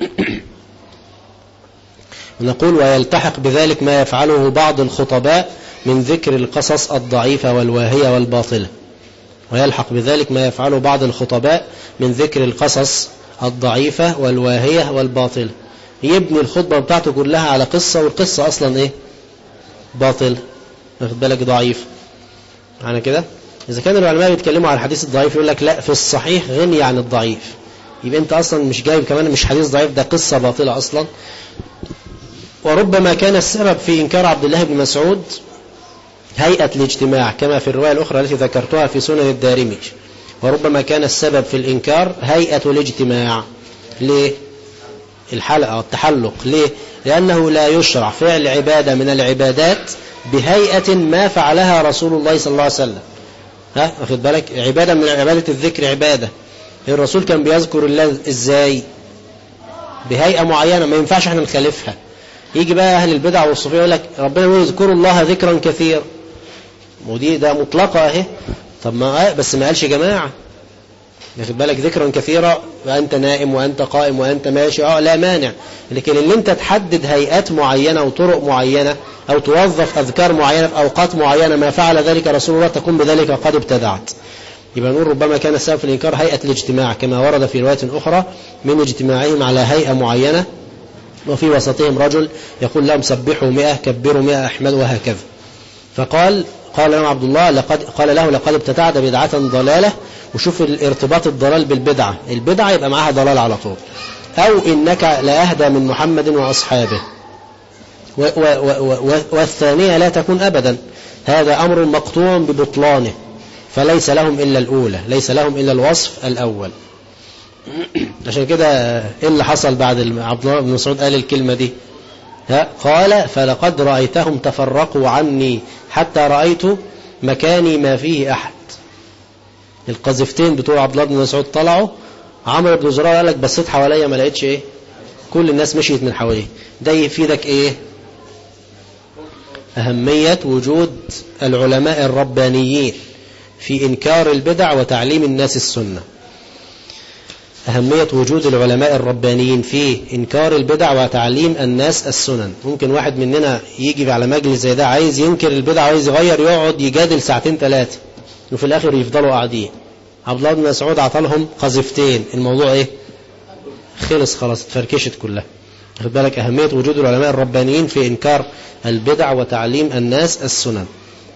ونقول ويلتحق بذلك ما يفعله بعض الخطباء من ذكر القصص الضعيفة والواهية والباطلة. ويلحق بذلك ما يفعله بعض الخطباء من ذكر القصص الضعيفة والواهية والباطلة، يبني الخطبة بتاعته كلها على قصة، والقصة أصلا إيه؟ باطل، واخد بالك؟ ضعيف. معنى كده إذا كان العلماء بيتكلموا على الحديث الضعيف يقول لك لا، في الصحيح غني عن الضعيف، يبقى أنت أصلا مش جايب كمان مش حديث ضعيف، ده قصة باطلة أصلا. وربما كان السبب في إنكار عبد الله بن مسعود هيئة الاجتماع كما في الرواية الأخرى التي ذكرتها في سنن الدارمي. وربما كان السبب في الإنكار هيئة الاجتماع. ليه؟ الحلقة والتحلق. ليه؟ لأنه لا يشرع فعل عبادة من العبادات بهيئة ما فعلها رسول الله صلى الله عليه وسلم. واخد بالك؟ عبادة من عبادة الذكر عبادة، الرسول كان بيذكر الله ازاي؟ بهيئة معينة، ما ينفعش احنا نخالفها. يجي بقى أهل البدع والصوفية يقول لك ربنا يقول يذكروا الله ذكرا كثيرا، ودي ده مطلقة اهي. طب ما بس ما قالش جماعة، واخد بالك؟ ذكرا كثيرا وأنت نائم وأنت قائم وأنت ماشي، لا مانع. لكن اللي انت تحدد هيئات معينة وطرق معينة أو توظف أذكار معينة في أوقات معينة ما فعل ذلك رسول الله تكون بذلك قد ابتدعت. يبقى نقول ربما كان السبب في الإنكار هيئة الاجتماع كما ورد في رواية أخرى من اجتماعهم على هيئة معينة وفي وسطهم رجل يقول لهم سبحوا 100 كبروا 100 أحمد وهكذا. فقال قال له عبد الله قال له لقد ابتدعت بدعة ضلالة. وشوف الارتباط الضلال بالبدعة، البدعة يبقى معها ضلال على طول. أو إنك لأهدى من محمد وأصحابه، والثانية لا تكون أبدا، هذا أمر مقطوع ببطلانه، فليس لهم إلا الأولى، ليس لهم إلا الوصف الأول. عشان كده إيه اللي حصل بعد عبد الله بن مسعود قال الكلمة دي؟ قال فلقد رأيتهم تفرقوا عني حتى رأيت مكاني ما فيه أحد. القذفتين بتوع عبد الله بن مسعود طلعوا، عمرو بن زرارة قال لك بصيت حواليا ما لقيتش ايه، كل الناس مشيت من حواليه. ده يفيدك ايه؟ أهمية وجود العلماء الربانيين في إنكار البدع وتعليم الناس السنة. أهمية وجود العلماء الربانيين في إنكار البدع وتعليم الناس السنن. ممكن واحد مننا يجي على مجلس زي ده عايز ينكر البدع عايز يغير، يقعد يجادل ساعتين ثلاثة وفي الآخر يفضلوا قاعدين. عبد الله بن مسعود عطلهم قذفتين، الموضوع ايه؟ خلص خلاص، اتفركشت كلها. خد بالك أهمية وجود العلماء الربانيين في إنكار البدع وتعليم الناس السنن.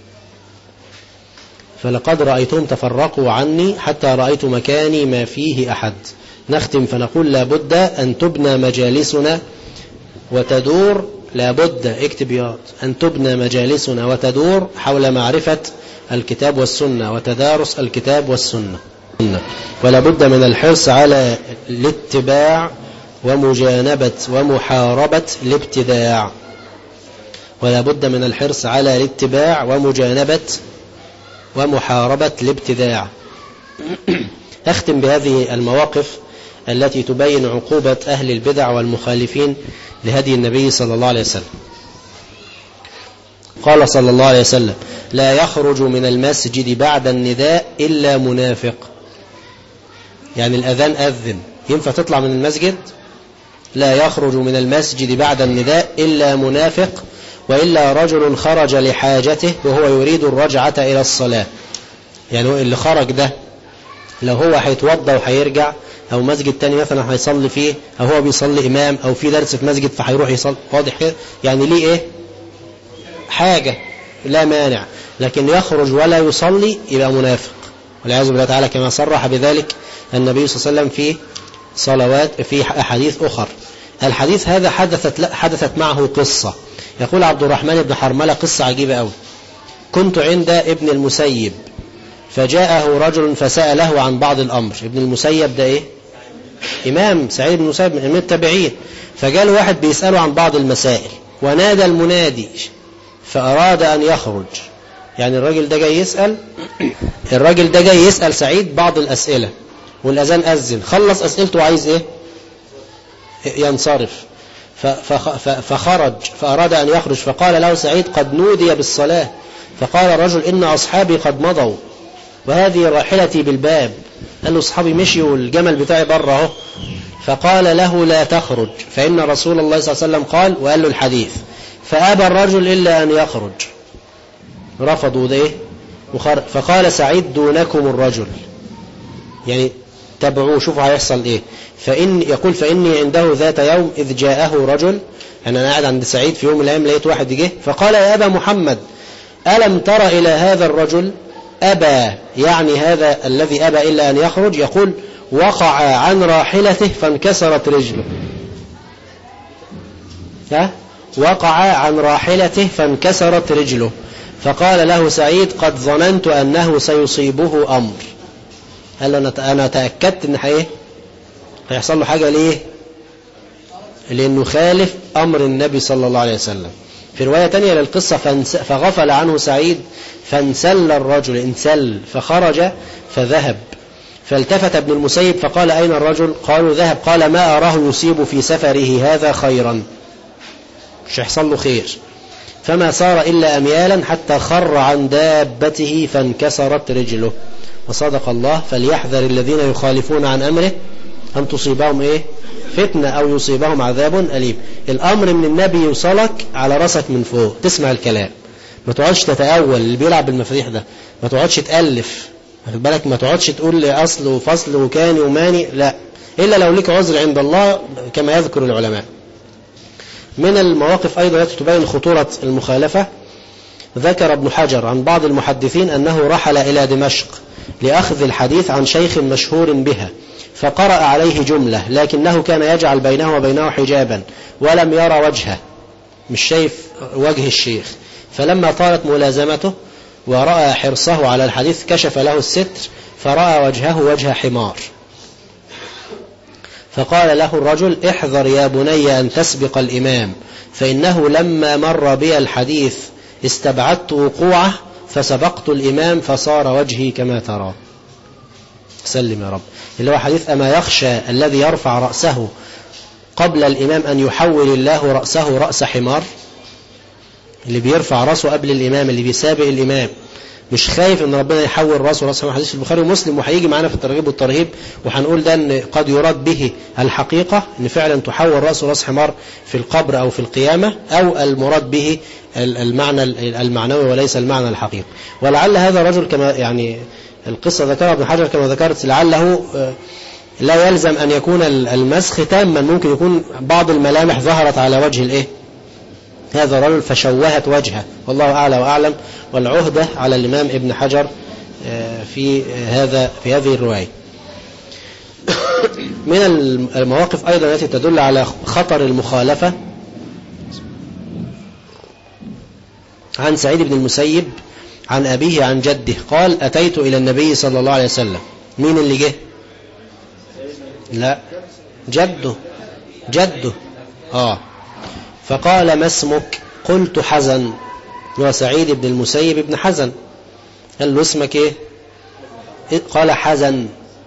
فلقد رأيتهم تفرقوا عني حتى رأيت مكاني ما فيه أحد. نختم فنقول لابد أن تبنى مجالسنا وتدور، لابد اكتب ياض أن تبنى مجالسنا وتدور حول معرفة الكتاب والسنة وتدارس الكتاب والسنة. ولا بد من الحرص على الاتباع ومجانبة ومحاربة الابتداع. ولا بد من الحرص على الاتباع ومجانبة ومحاربة الابتداع. أختم بهذه المواقف التي تبين عقوبة أهل البدع والمخالفين لهدي النبي صلى الله عليه وسلم. قال صلى الله عليه وسلم لا يخرج من المسجد بعد النداء إلا منافق. يعني الأذان أذن ينفع تطلع من المسجد؟ لا يخرج من المسجد بعد النداء إلا منافق، وإلا رجل خرج لحاجته وهو يريد الرجعة إلى الصلاة. يعني اللي خرج ده لو هو هيتوضى وهيرجع، أو مسجد تاني مثلا هيصلي فيه، أو هو بيصلي إمام، أو في درس في مسجد فهيروح يصلي، واضح يعني ليه إيه؟ حاجة لا مانع. لكن يخرج ولا يصلي يبقى منافق والعياذ بالله تعالى، كما صرح بذلك النبي صلى الله عليه وسلم في صلوات في أحاديث أخر. الحديث هذا حدثت معه قصة. يقول عبد الرحمن بن حرملة قصة عجيبة أوي. كنت عند ابن المسيب فجاءه رجل فسأله عن بعض الأمر. ابن المسيب ده إيه؟ إمام سعيد بن المسيب من التابعين. فجاء واحد بيسأله عن بعض المسائل ونادى المنادي فأراد أن يخرج. يعني الراجل ده جاي يسأل سعيد بعض الأسئلة، والأذان أذن، خلص أسئلته وعايز إيه؟ ينصرف. فخرج فأراد أن يخرج، فقال له سعيد قد نودي بالصلاة. فقال الرجل إن أصحابي قد مضوا وهذه راحلتي بالباب. قال له أصحابي مشيوا والجمل بتاعي بره اهو. فقال له لا تخرج فإن رسول الله صلى الله عليه وسلم قال، وقال له الحديث. فأبى الرجل إلا أن يخرج، رفضوا ده إيه؟ فقال سعيد دونكم الرجل، يعني تبعوه شوفوا هيحصل إيه. يقول فإني عنده ذات يوم إذ جاءه رجل، أنا قاعد عند سعيد في يوم من الأيام لقيت واحد جه فقال يا أبا محمد ألم تر إلى هذا الرجل؟ أبى يعني هذا الذي أبى إلا أن يخرج، يقول وقع عن راحلته فانكسرت رجله. وقع عن راحلته فانكسرت رجله. فقال له سعيد قد ظننت أنه سيصيبه أمر. قال له أنا تأكدت أن هيحصل له حاجة. ليه؟ لأنه خالف أمر النبي صلى الله عليه وسلم. في رواية تانية للقصة فغفل عنه سعيد فانسل الرجل، انسل فخرج فذهب. فالتفت ابن المسيب فقال أين الرجل؟ قالوا ذهب. قال ما أراه يصيب في سفره هذا خيرا، مش هيحصل له خير. فما سار إلا أميالا حتى خر عن دابته فانكسرت رجله. وصدق الله. فليحذر الذين يخالفون عن أمره أن تصيبهم فتنة أو يصيبهم عذاب أليم. الأمر من النبي يوصلك على رأسك من فوق، تسمع الكلام، ما تقعدش تتأول. اللي بيلعب بالمفاتيح ده ما تقعدش تألف، واخد بالك، ما تقعدش تقول لي أصل وفصل وكاني وماني، لا، إلا لو لك عذر عند الله كما يذكر العلماء. من المواقف أيضا التي تبين خطورة المخالفة ذكر ابن حجر عن بعض المحدثين أنه رحل إلى دمشق لأخذ الحديث عن شيخ مشهور بها، فقرأ عليه جملة لكنه كان يجعل بينه وبينه حجابا ولم يرى وجهه، مش شايف وجه الشيخ. فلما طالت ملازمته ورأى حرصه على الحديث كشف له الستر فرأى وجهه وجه حمار، فقال له الرجل: احذر يا بني أن تسبق الإمام، فإنه لما مر بي الحديث استبعدت وقوعه فسبقت الإمام فصار وجهي كما ترى. سلم يا رب. اللي هو حديث: أما يخشى الذي يرفع رأسه قبل الإمام أن يحول الله رأسه رأس حمار. اللي بيرفع رأسه قبل الإمام، اللي بيسابق الإمام، مش خايف ان ربنا يحول رأسه رأس حمار. حديث البخاري ومسلم، وهيجي معانا في الترغيب والترهيب، وهنقول ده ان قد يراد به الحقيقة ان فعلا تحول رأسه رأس حمار في القبر او في القيامة، او المراد به المعنى المعنوي وليس المعنى الحقيقي. ولعل هذا الرجل كما يعني القصة ذكرها ابن حجر كما ذكرت، لعله لا يلزم أن يكون المسخ تاما، ممكن يكون بعض الملامح ظهرت على وجه هذا الرجل فشوهت وجهه، والله أعلى وأعلم. والعهدة على الإمام ابن حجر في هذه الرواية. من المواقف أيضا التي تدل على خطر المخالفة عن سعيد بن المسيب عن أبيه عن جده قال: أتيت إلى النبي صلى الله عليه وسلم. مين اللي جه؟ لا، جده. فقال: ما اسمك؟ قلت: حزن. هو سعيد بن المسيب بن حزن. قال له: اسمك ايه؟ قال: حزن.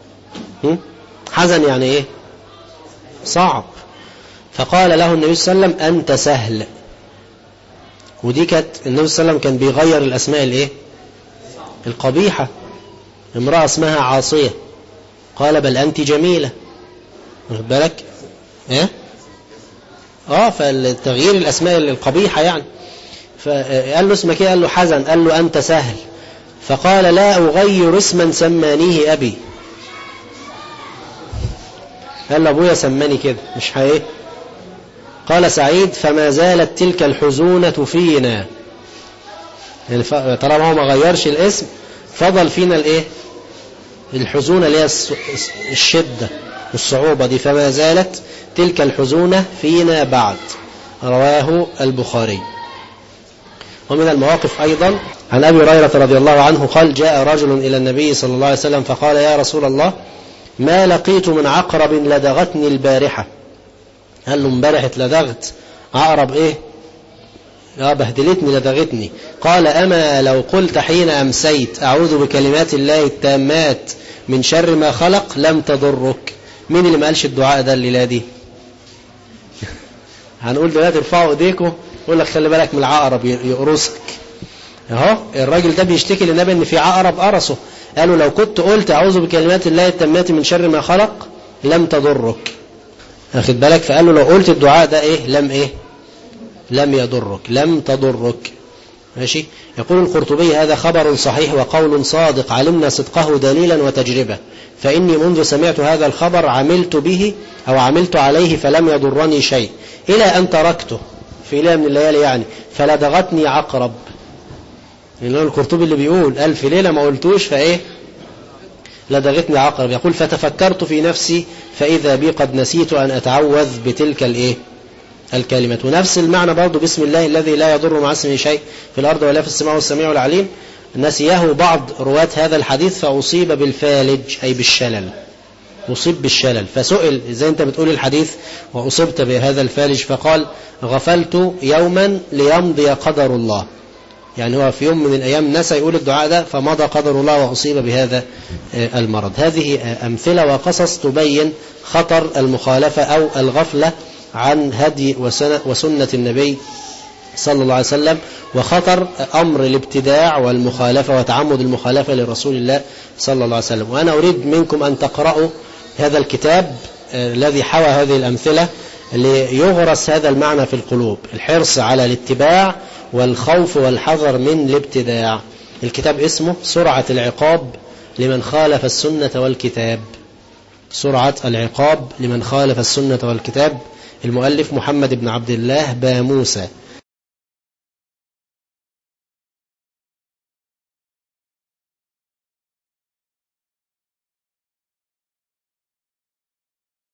حزن يعني ايه؟ صعب. فقال له النبي صلى الله عليه وسلم: أنت سهل. ودي كانت النبي صلى الله عليه وسلم كان بيغير الأسماء الايه؟ القبيحة. امرأة اسمها عاصية قال: بل أنت جميلة. واخد بالك؟ فالتغيير الأسماء القبيحة يعني. فقال له: اسمك ايه؟ قال له: حزن. قال له: أنت سهل. فقال: لا أغير اسما سمانيه أبي. قال له: أبويا سماني كده، مش ايه؟ قال سعيد: فما زالت تلك الحزونة فينا، يعني طالما هو ما غيرش الاسم فضل فينا الايه؟ الحزونة اللي هي الشدة والصعوبة دي. فما زالت تلك الحزونة فينا بعد. رواه البخاري. ومن المواقف أيضا عن أبي هريرة رضي الله عنه قال: جاء رجل إلى النبي صلى الله عليه وسلم فقال: يا رسول الله، ما لقيت من عقرب لدغتني البارحة. قال له: امبارح لدغت عقرب ايه؟ بهدلتني لدغتني. قال: أما لو قلت حين أمسيت أعوذ بكلمات الله التامات من شر ما خلق لم تضرك. مين اللي ما قالش الدعاء ده الليلة دي؟ هنقول دلوقتي ارفعوا ايديكم، يقول لك خلي بالك من العقرب يقرصك. الراجل ده بيشتكي للنبي ان في عقرب قرصه. قالوا: لو كنت قلت أعوذ بكلمات الله التامات من شر ما خلق لم تضرك. أخذ بالك؟ فقال له: لو قلت الدعاء ده لم يضرك، لم تضرك. ماشي. يقول القرطبي: هذا خبر صحيح وقول صادق علمنا صدقه دليلا وتجربة، فإني منذ سمعت هذا الخبر عملت به أو عملت عليه فلم يضرني شيء إلى أن تركته في ليلة من الليالي يعني فلدغتني عقرب. يعني القرطبي اللي بيقول قال في ليلة ما قلتوش لدغتني عقرب. يقول: فتفكرت في نفسي فإذا بي قد نسيت أن أتعوذ بتلك الكلمة. ونفس المعنى برضو بسم الله الذي لا يضر مع اسمه شيء في الأرض ولا في السماء والسميع العليم. نسيه بعض رواة هذا الحديث فأصيب بالفالج أي بالشلل، أصيب بالشلل. فسئل: إذا أنت بتقول الحديث وأصبت بهذا الفالج؟ فقال: غفلت يوما ليمضي قدر الله. يعني هو في يوم من الأيام نسى يقول الدعاء ده فمضى قدر الله وأصيب بهذا المرض. هذه أمثلة وقصص تبين خطر المخالفة أو الغفلة عن هدي وسنة النبي صلى الله عليه وسلم، وخطر أمر الابتداع والمخالفة وتعمد المخالفة لرسول الله صلى الله عليه وسلم. وأنا أريد منكم أن تقرأوا هذا الكتاب الذي حوى هذه الأمثلة ليغرس هذا المعنى في القلوب، الحرص على الاتباع والخوف والحذر من الابتداع. الكتاب اسمه سرعة العقاب لمن خالف السنة والكتاب. سرعة العقاب لمن خالف السنة والكتاب. المؤلف محمد بن عبد الله باموسى،